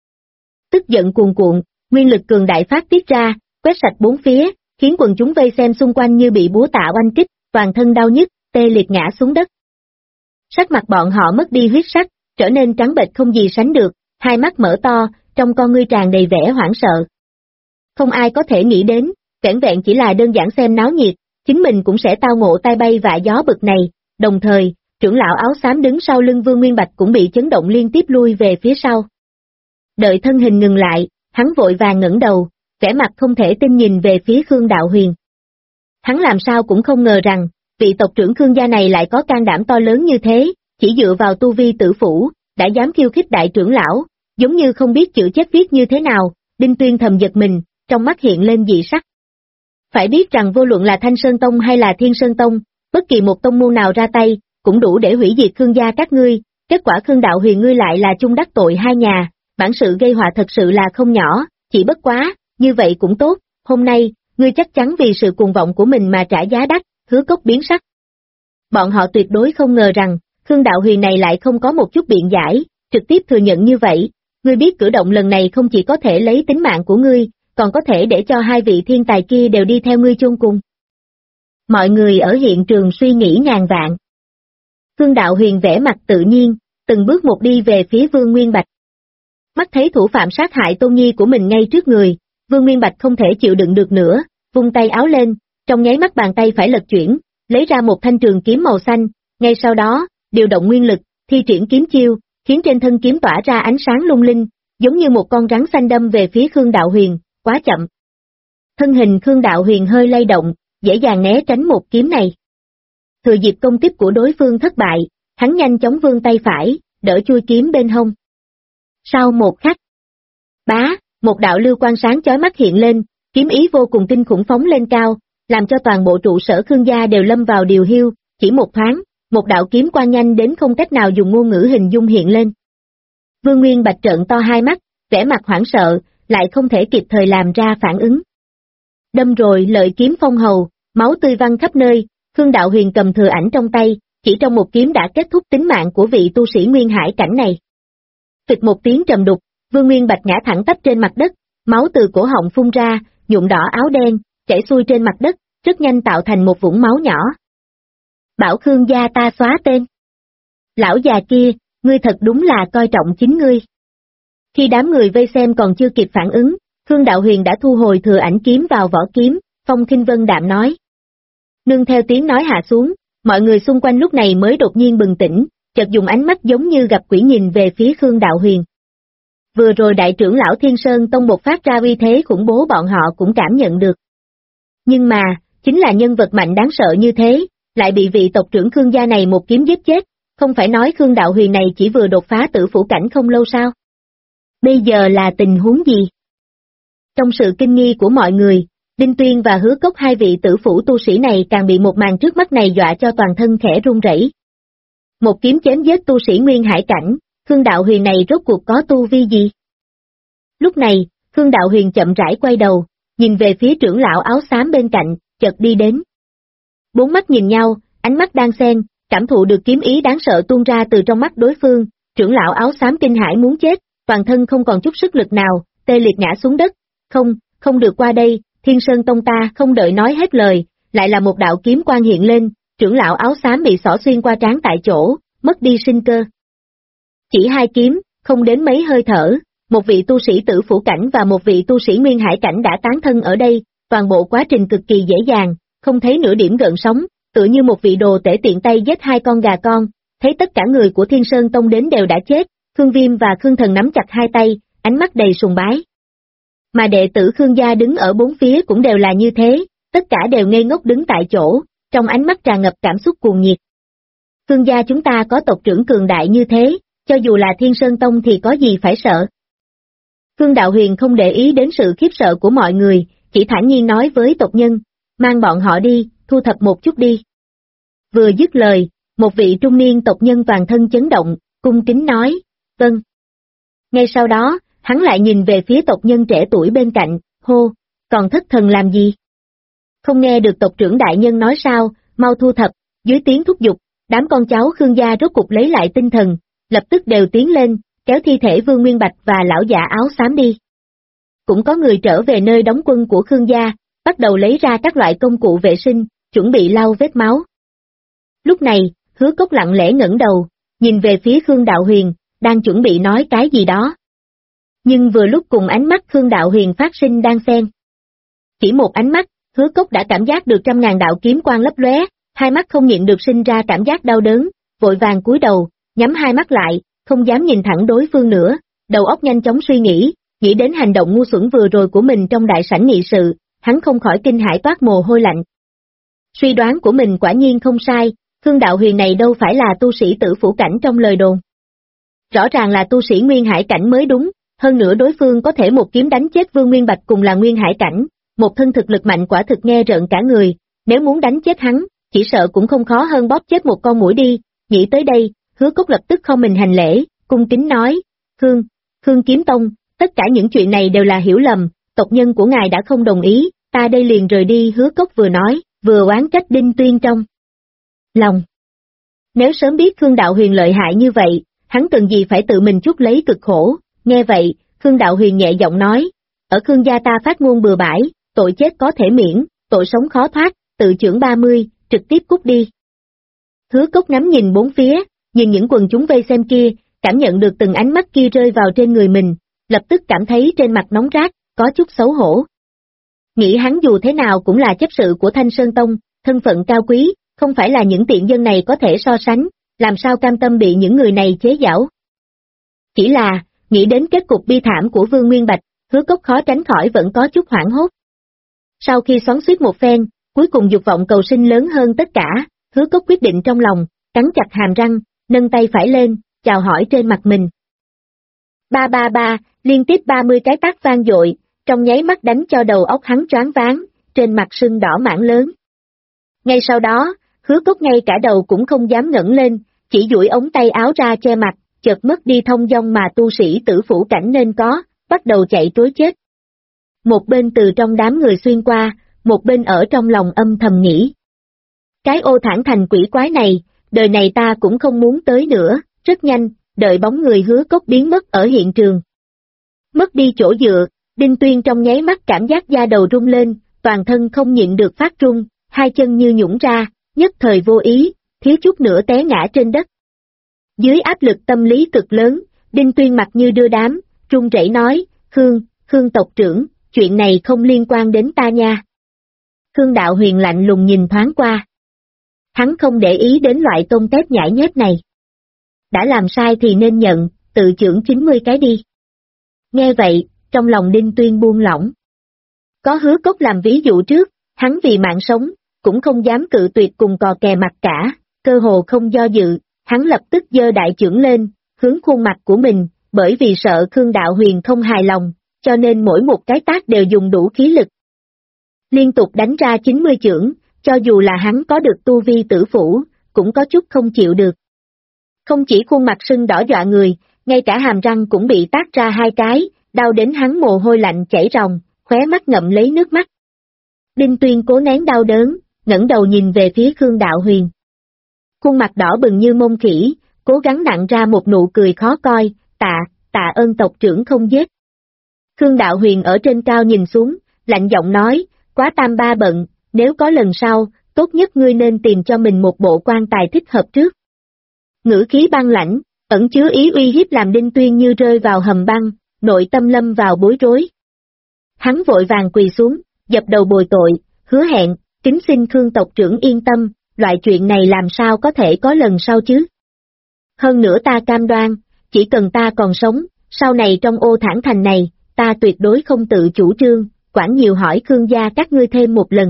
Tức giận cuồn cuộn, nguyên lực cường đại phát tiết ra, quét sạch bốn phía, khiến quần chúng vây xem xung quanh như bị búa tạ oanh kích, toàn thân đau nhức, tê liệt ngã xuống đất. Sắc mặt bọn họ mất đi huyết sắc, trở nên trắng bệch không gì sánh được, hai mắt mở to, trong con ngươi tràn đầy vẻ hoảng sợ. Không ai có thể nghĩ đến, vẻn vẹn chỉ là đơn giản xem náo nhiệt, chính mình cũng sẽ tao ngộ tai bay vạ gió bực này, đồng thời, trưởng lão áo xám đứng sau lưng Vương Nguyên Bạch cũng bị chấn động liên tiếp lui về phía sau. Đợi thân hình ngừng lại, hắn vội vàng ngẩng đầu, vẻ mặt không thể tin nhìn về phía Khương Đạo Huyền. Hắn làm sao cũng không ngờ rằng, vị tộc trưởng Khương gia này lại có can đảm to lớn như thế, chỉ dựa vào tu vi tử phủ, đã dám khiêu khích đại trưởng lão, giống như không biết chữ chết viết như thế nào, Đinh Tuyên thầm giật mình, trong mắt hiện lên dị sắc. Phải biết rằng vô luận là Thanh Sơn Tông hay là Thiên Sơn Tông, bất kỳ một tông môn nào ra tay, cũng đủ để hủy diệt Khương gia các ngươi, kết quả Khương Đạo Huyền ngươi lại là chung đắc tội hai nhà, bản sự gây họa thật sự là không nhỏ, chỉ bất quá, như vậy cũng tốt, hôm nay, ngươi chắc chắn vì sự cuồng vọng của mình mà trả giá đắt, Hứa Cốc biến sắc. Bọn họ tuyệt đối không ngờ rằng, Khương Đạo Huyền này lại không có một chút biện giải, trực tiếp thừa nhận như vậy, ngươi biết cử động lần này không chỉ có thể lấy tính mạng của ngươi, còn có thể để cho hai vị thiên tài kia đều đi theo ngươi chôn cùng. Mọi người ở hiện trường suy nghĩ ngàn vạn. Khương Đạo Huyền vẻ mặt tự nhiên, từng bước một đi về phía Vương Nguyên Bạch. Mắt thấy thủ phạm sát hại Tôn Nhi của mình ngay trước người, Vương Nguyên Bạch không thể chịu đựng được nữa, vung tay áo lên, trong nháy mắt bàn tay phải lật chuyển, lấy ra một thanh trường kiếm màu xanh, ngay sau đó, điều động nguyên lực, thi triển kiếm chiêu, khiến trên thân kiếm tỏa ra ánh sáng lung linh, giống như một con rắn xanh đâm về phía Khương Đạo Huyền, quá chậm. Thân hình Khương Đạo Huyền hơi lay động, dễ dàng né tránh một kiếm này. Thừa dịp công kích của đối phương thất bại, hắn nhanh chóng vươn tay phải, đỡ chui kiếm bên hông. Sau một khắc, một đạo lưu quang sáng chói mắt hiện lên, kiếm ý vô cùng kinh khủng phóng lên cao, làm cho toàn bộ trụ sở Khương gia đều lâm vào điều hiu, chỉ một thoáng, một đạo kiếm quang nhanh đến không cách nào dùng ngôn ngữ hình dung hiện lên. Vương Nguyên Bạch trợn to hai mắt, vẻ mặt hoảng sợ, lại không thể kịp thời làm ra phản ứng. Đâm rồi lợi kiếm phong hầu, máu tươi văng khắp nơi, Khương Đạo Huyền cầm thừa ảnh trong tay, chỉ trong một kiếm đã kết thúc tính mạng của vị tu sĩ Nguyên Hải cảnh này. Phịch một tiếng trầm đục, Vương Nguyên Bạch ngã thẳng tắp trên mặt đất, máu từ cổ họng phun ra, nhuộm đỏ áo đen, chảy xuôi trên mặt đất, rất nhanh tạo thành một vũng máu nhỏ. Bảo Khương gia ta xóa tên. Lão già kia, ngươi thật đúng là coi trọng chính ngươi. Khi đám người vây xem còn chưa kịp phản ứng, Khương Đạo Huyền đã thu hồi thừa ảnh kiếm vào vỏ kiếm, Phong Khinh Vân đạm nói. Nương theo tiếng nói hạ xuống, mọi người xung quanh lúc này mới đột nhiên bừng tỉnh, chợt dùng ánh mắt giống như gặp quỷ nhìn về phía Khương Đạo Huyền. Vừa rồi đại trưởng lão Thiên Sơn Tông bộc phát ra uy thế khủng bố bọn họ cũng cảm nhận được. Nhưng mà, chính là nhân vật mạnh đáng sợ như thế, lại bị vị tộc trưởng Khương gia này một kiếm giết chết, không phải nói Khương Đạo Huyền này chỉ vừa đột phá tử phủ cảnh không lâu sao? Bây giờ là tình huống gì? Trong sự kinh nghi của mọi người, Đinh Tuyên và Hứa Cốc hai vị tử phủ tu sĩ này càng bị một màn trước mắt này dọa cho toàn thân khẽ run rẩy. Một kiếm chém giết tu sĩ Nguyên Hải cảnh, Khương Đạo Huyền này rốt cuộc có tu vi gì? Lúc này, Khương Đạo Huyền chậm rãi quay đầu, nhìn về phía trưởng lão áo xám bên cạnh, chợt đi đến. Bốn mắt nhìn nhau, ánh mắt đan xen, cảm thụ được kiếm ý đáng sợ tuôn ra từ trong mắt đối phương, trưởng lão áo xám kinh hãi muốn chết, toàn thân không còn chút sức lực nào, tê liệt ngã xuống đất. Không được qua đây, Thiên Sơn Tông ta. Không đợi nói hết lời, lại là một đạo kiếm quang hiện lên, trưởng lão áo xám bị xỏ xuyên qua trán tại chỗ, mất đi sinh cơ. Chỉ hai kiếm, không đến mấy hơi thở, một vị tu sĩ tử phủ cảnh và một vị tu sĩ Nguyên Hải cảnh đã tán thân ở đây, toàn bộ quá trình cực kỳ dễ dàng, không thấy nửa điểm gợn sóng, tựa như một vị đồ tể tiện tay giết hai con gà con, thấy tất cả người của Thiên Sơn Tông đến đều đã chết, Khương Viêm và Khương Thần nắm chặt hai tay, ánh mắt đầy sùng bái. Mà đệ tử Khương gia đứng ở bốn phía cũng đều là như thế, tất cả đều ngây ngốc đứng tại chỗ, trong ánh mắt tràn ngập cảm xúc cuồng nhiệt. Khương gia chúng ta có tộc trưởng cường đại như thế, cho dù là Thiên Sơn Tông thì có gì phải sợ. Khương Đạo Huyền không để ý đến sự khiếp sợ của mọi người, chỉ thản nhiên nói với tộc nhân, mang bọn họ đi, thu thập một chút đi. Vừa dứt lời, một vị trung niên tộc nhân toàn thân chấn động, cung kính nói, Vâng. Ngay sau đó, hắn lại nhìn về phía tộc nhân trẻ tuổi bên cạnh, hô, còn thất thần làm gì? Không nghe được tộc trưởng đại nhân nói sao, mau thu thập, dưới tiếng thúc giục, đám con cháu Khương gia rốt cục lấy lại tinh thần, lập tức đều tiến lên, kéo thi thể Vương Nguyên Bạch và lão già áo xám đi. Cũng có người trở về nơi đóng quân của Khương gia, bắt đầu lấy ra các loại công cụ vệ sinh, chuẩn bị lau vết máu. Lúc này, Hứa Cốc lặng lẽ ngẩng đầu, nhìn về phía Khương Đạo Huyền, đang chuẩn bị nói cái gì đó. Nhưng vừa lúc cùng ánh mắt Khương Đạo Huyền phát sinh đang xen. Chỉ một ánh mắt, Hứa Cốc đã cảm giác được 100.000 đạo kiếm quang lấp lóe, hai mắt không nhịn được sinh ra cảm giác đau đớn, vội vàng cúi đầu, nhắm hai mắt lại, không dám nhìn thẳng đối phương nữa, đầu óc nhanh chóng suy nghĩ đến hành động ngu xuẩn vừa rồi của mình trong đại sảnh nghị sự, hắn không khỏi kinh hãi toát mồ hôi lạnh. Suy đoán của mình quả nhiên không sai, Khương Đạo Huyền này đâu phải là tu sĩ tử phủ cảnh trong lời đồn. Rõ ràng là tu sĩ nguyên hải cảnh mới đúng, hơn nữa đối phương có thể một kiếm đánh chết Vương Nguyên Bạch cùng là nguyên hải cảnh, một thân thực lực mạnh quả thực nghe rợn cả người, nếu muốn đánh chết hắn, chỉ sợ cũng không khó hơn bóp chết một con muỗi đi. Nghĩ tới đây, Hứa Cốc lập tức không mình hành lễ, cung kính nói, Khương Kiếm Tông, tất cả những chuyện này đều là hiểu lầm, tộc nhân của ngài đã không đồng ý, ta đây liền rời đi. Hứa Cốc vừa nói, vừa oán trách Đinh Tuyên trong lòng. Nếu sớm biết Khương Đạo Huyền lợi hại như vậy, hắn cần gì phải tự mình chuốc lấy cực khổ. Nghe vậy, Khương Đạo Huyền nhẹ giọng nói, ở Khương gia ta phát ngôn bừa bãi, tội chết có thể miễn, tội sống khó thoát, tự chưởng 30, trực tiếp cút đi. Hứa Cốc ngắm nhìn bốn phía, nhìn những quần chúng vây xem kia, cảm nhận được từng ánh mắt kia rơi vào trên người mình, lập tức cảm thấy trên mặt nóng rát, có chút xấu hổ. Nghĩ hắn dù thế nào cũng là chấp sự của Thanh Sơn Tông, thân phận cao quý, không phải là những tiện dân này có thể so sánh, làm sao cam tâm bị những người này chế giễu. Chỉ là, nghĩ đến kết cục bi thảm của Vương Nguyên Bạch, Hứa Cốc khó tránh khỏi vẫn có chút hoảng hốt. Sau khi xoắn xuýt một phen, cuối cùng dục vọng cầu sinh lớn hơn tất cả, Hứa Cốc quyết định trong lòng, cắn chặt hàm răng, nâng tay phải lên, chào hỏi trên mặt mình. Ba ba ba, liên tiếp 30 cái tát vang dội, trong nháy mắt đánh cho đầu óc hắn choáng váng, trên mặt sưng đỏ mảng lớn. Ngay sau đó, Hứa Cốc ngay cả đầu cũng không dám ngẩng lên, chỉ duỗi ống tay áo ra che mặt, chợt mất đi thông dong mà tu sĩ tử phủ cảnh nên có, bắt đầu chạy trối chết. Một bên từ trong đám người xuyên qua, một bên ở trong lòng âm thầm nghĩ. Cái ô thản thành quỷ quái này, đời này ta cũng không muốn tới nữa. Rất nhanh, đợi bóng người Hứa Cốc biến mất ở hiện trường. Mất đi chỗ dựa, Đinh Tuyên trong nháy mắt cảm giác da đầu rung lên, toàn thân không nhịn được phát run, hai chân như nhũn ra, nhất thời vô ý, thiếu chút nữa té ngã trên đất. Dưới áp lực tâm lý cực lớn, Đinh Tuyên mặt như đưa đám, run rẩy nói, Khương tộc trưởng, chuyện này không liên quan đến ta nha. Khương Đạo Huyền lạnh lùng nhìn thoáng qua. Hắn không để ý đến loại tôm tép nhãi nhép này. Đã làm sai thì nên nhận, tự chưởng 90 cái đi. Nghe vậy, trong lòng Đinh Tuyên buông lỏng. Có Hứa Cốc làm ví dụ trước, hắn vì mạng sống, cũng không dám cự tuyệt cùng cò kè mặt cả, cơ hồ không do dự, hắn lập tức giơ đại chưởng lên, hướng khuôn mặt của mình, bởi vì sợ Khương Đạo Huyền không hài lòng, cho nên mỗi một cái tát đều dùng đủ khí lực. Liên tục đánh ra 90 chưởng, cho dù là hắn có được tu vi tử phủ, cũng có chút không chịu được. Không chỉ khuôn mặt sưng đỏ dọa người, ngay cả hàm răng cũng bị tát ra 2 cái, đau đến hắn mồ hôi lạnh chảy ròng, khóe mắt ngậm lấy nước mắt. Đinh Tuyên cố nén đau đớn, ngẩng đầu nhìn về phía Khương Đạo Huyền. Khuôn mặt đỏ bừng như mông khỉ, cố gắng nặn ra một nụ cười khó coi, tạ ơn tộc trưởng không giết. Khương Đạo Huyền ở trên cao nhìn xuống, lạnh giọng nói, quá tam ba bận, nếu có lần sau, tốt nhất ngươi nên tìm cho mình một bộ quan tài thích hợp trước. Ngữ khí băng lãnh, ẩn chứa ý uy hiếp làm Đinh Tuyên như rơi vào hầm băng, nội tâm lâm vào bối rối. Hắn vội vàng quỳ xuống, dập đầu bồi tội, hứa hẹn, kính xin Khương tộc trưởng yên tâm, loại chuyện này làm sao có thể có lần sau chứ. Hơn nữa ta cam đoan, chỉ cần ta còn sống, sau này trong ô thản thành này, ta tuyệt đối không tự chủ trương, quản nhiều hỏi Khương gia các ngươi thêm một lần.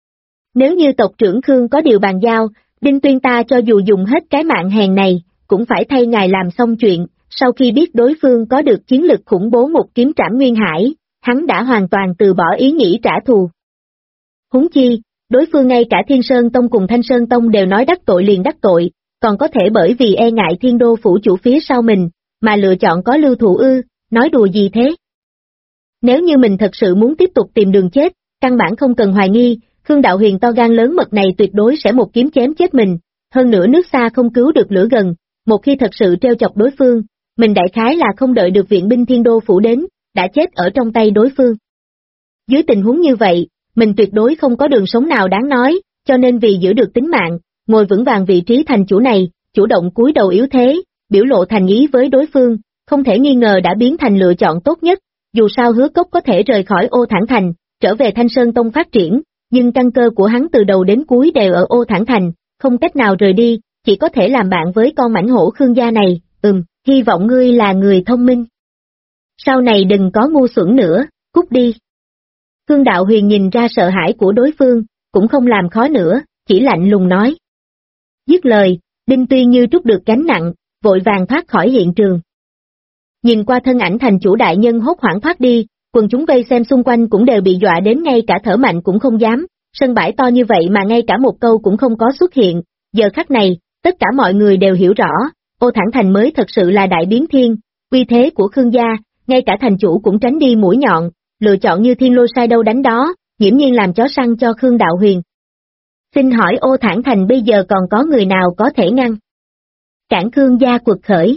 Nếu như tộc trưởng Khương có điều bàn giao, Đinh Tuyên ta cho dù dùng hết cái mạng hèn này, cũng phải thay ngài làm xong chuyện. Sau khi biết đối phương có được chiến lực khủng bố một kiếm trảm Nguyên Hải, hắn đã hoàn toàn từ bỏ ý nghĩ trả thù. Huống chi, đối phương ngay cả Thiên Sơn Tông cùng Thanh Sơn Tông đều nói đắc tội liền đắc tội, còn có thể bởi vì e ngại Thiên Đô phủ chủ phía sau mình, mà lựa chọn có lưu thụ ư, nói đùa gì thế? Nếu như mình thật sự muốn tiếp tục tìm đường chết, căn bản không cần hoài nghi, Khương Đạo Huyền to gan lớn mật này tuyệt đối sẽ một kiếm chém chết mình, hơn nữa nước xa không cứu được lửa gần, một khi thật sự trêu chọc đối phương, mình đại khái là không đợi được viện binh Thiên Đô Phủ đến, đã chết ở trong tay đối phương. Dưới tình huống như vậy, mình tuyệt đối không có đường sống nào đáng nói, cho nên vì giữ được tính mạng, ngồi vững vàng vị trí thành chủ này, chủ động cúi đầu yếu thế, biểu lộ thành ý với đối phương, không thể nghi ngờ đã biến thành lựa chọn tốt nhất, dù sao Hứa Cốc có thể rời khỏi Ô Thản Thành, trở về Thanh Sơn Tông phát triển, nhưng căn cơ của hắn từ đầu đến cuối đều ở Ô Thản Thành, không cách nào rời đi, chỉ có thể làm bạn với con mãnh hổ Khương gia này, hy vọng ngươi là người thông minh. Sau này đừng có ngu xuẩn nữa, cút đi. Khương Đạo Huyền nhìn ra sợ hãi của đối phương, cũng không làm khó nữa, chỉ lạnh lùng nói. Dứt lời, Đinh Tuy như trút được gánh nặng, vội vàng thoát khỏi hiện trường. Nhìn qua thân ảnh thành chủ đại nhân hốt hoảng thoát đi, quần chúng vây xem xung quanh cũng đều bị dọa đến ngay cả thở mạnh cũng không dám, sân bãi to như vậy mà ngay cả một câu cũng không có xuất hiện, giờ khắc này, tất cả mọi người đều hiểu rõ, Ô Thản Thành mới thật sự là đại biến thiên, uy thế của Khương gia, ngay cả thành chủ cũng tránh đi mũi nhọn, lựa chọn như thiên lôi sai đâu đánh đó, nghiễm nhiên làm chó săn cho Khương Đạo Huyền. Xin hỏi Ô Thản Thành bây giờ còn có người nào có thể ngăn cản Khương gia quật khởi?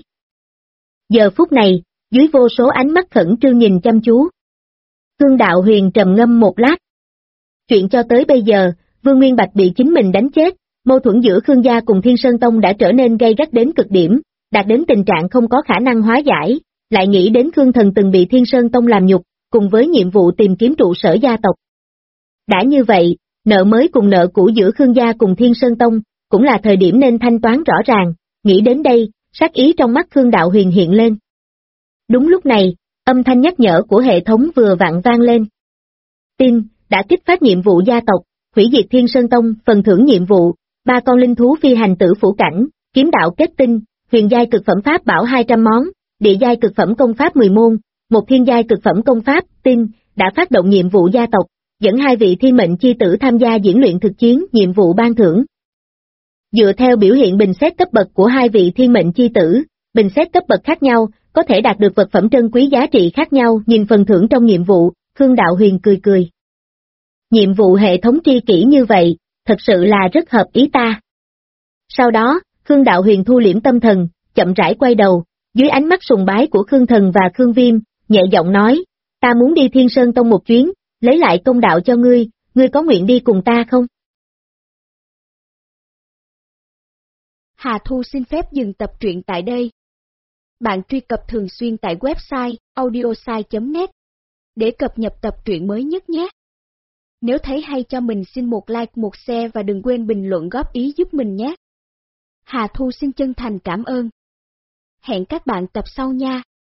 Giờ phút này, dưới vô số ánh mắt khẩn trương nhìn chăm chú. Khương Đạo Huyền trầm ngâm một lát. Chuyện cho tới bây giờ, Vương Nguyên Bạch bị chính mình đánh chết, mâu thuẫn giữa Khương gia cùng Thiên Sơn Tông đã trở nên gay gắt đến cực điểm, đạt đến tình trạng không có khả năng hóa giải, lại nghĩ đến Khương Thần từng bị Thiên Sơn Tông làm nhục, cùng với nhiệm vụ tìm kiếm trụ sở gia tộc. Đã như vậy, nợ mới cùng nợ cũ giữa Khương gia cùng Thiên Sơn Tông, cũng là thời điểm nên thanh toán rõ ràng, nghĩ đến đây, sát ý trong mắt Khương Đạo Huyền hiện lên. Đúng lúc này, âm thanh nhắc nhở của hệ thống vừa vặn vang lên. Tin, đã kích phát nhiệm vụ gia tộc, hủy diệt Thiên Sơn Tông, phần thưởng nhiệm vụ, 3 con linh thú phi hành tử phủ cảnh, kiếm đạo kết tinh, huyền giai cực phẩm pháp bảo 200 món, địa giai cực phẩm công pháp 10 môn, một thiên giai cực phẩm công pháp, tin, đã phát động nhiệm vụ gia tộc, dẫn 2 vị thiên mệnh chi tử tham gia diễn luyện thực chiến, nhiệm vụ ban thưởng. Dựa theo biểu hiện bình xét cấp bậc của 2 vị thiên mệnh chi tử, bình xét cấp bậc khác nhau, có thể đạt được vật phẩm trân quý giá trị khác nhau, nhìn phần thưởng trong nhiệm vụ, Khương Đạo Huyền cười cười. Nhiệm vụ hệ thống tri kỷ như vậy, thật sự là rất hợp ý ta. Sau đó, Khương Đạo Huyền thu liễm tâm thần, chậm rãi quay đầu, dưới ánh mắt sùng bái của Khương Thần và Khương Viêm, nhẹ giọng nói, ta muốn đi Thiên Sơn Tông một chuyến, lấy lại công đạo cho ngươi có nguyện đi cùng ta không? Hà Thu xin phép dừng tập truyện tại đây. Bạn truy cập thường xuyên tại website audiosai.net để cập nhật tập truyện mới nhất nhé. Nếu thấy hay cho mình xin một like, một share và đừng quên bình luận góp ý giúp mình nhé. Hà Thu xin chân thành cảm ơn. Hẹn các bạn tập sau nha.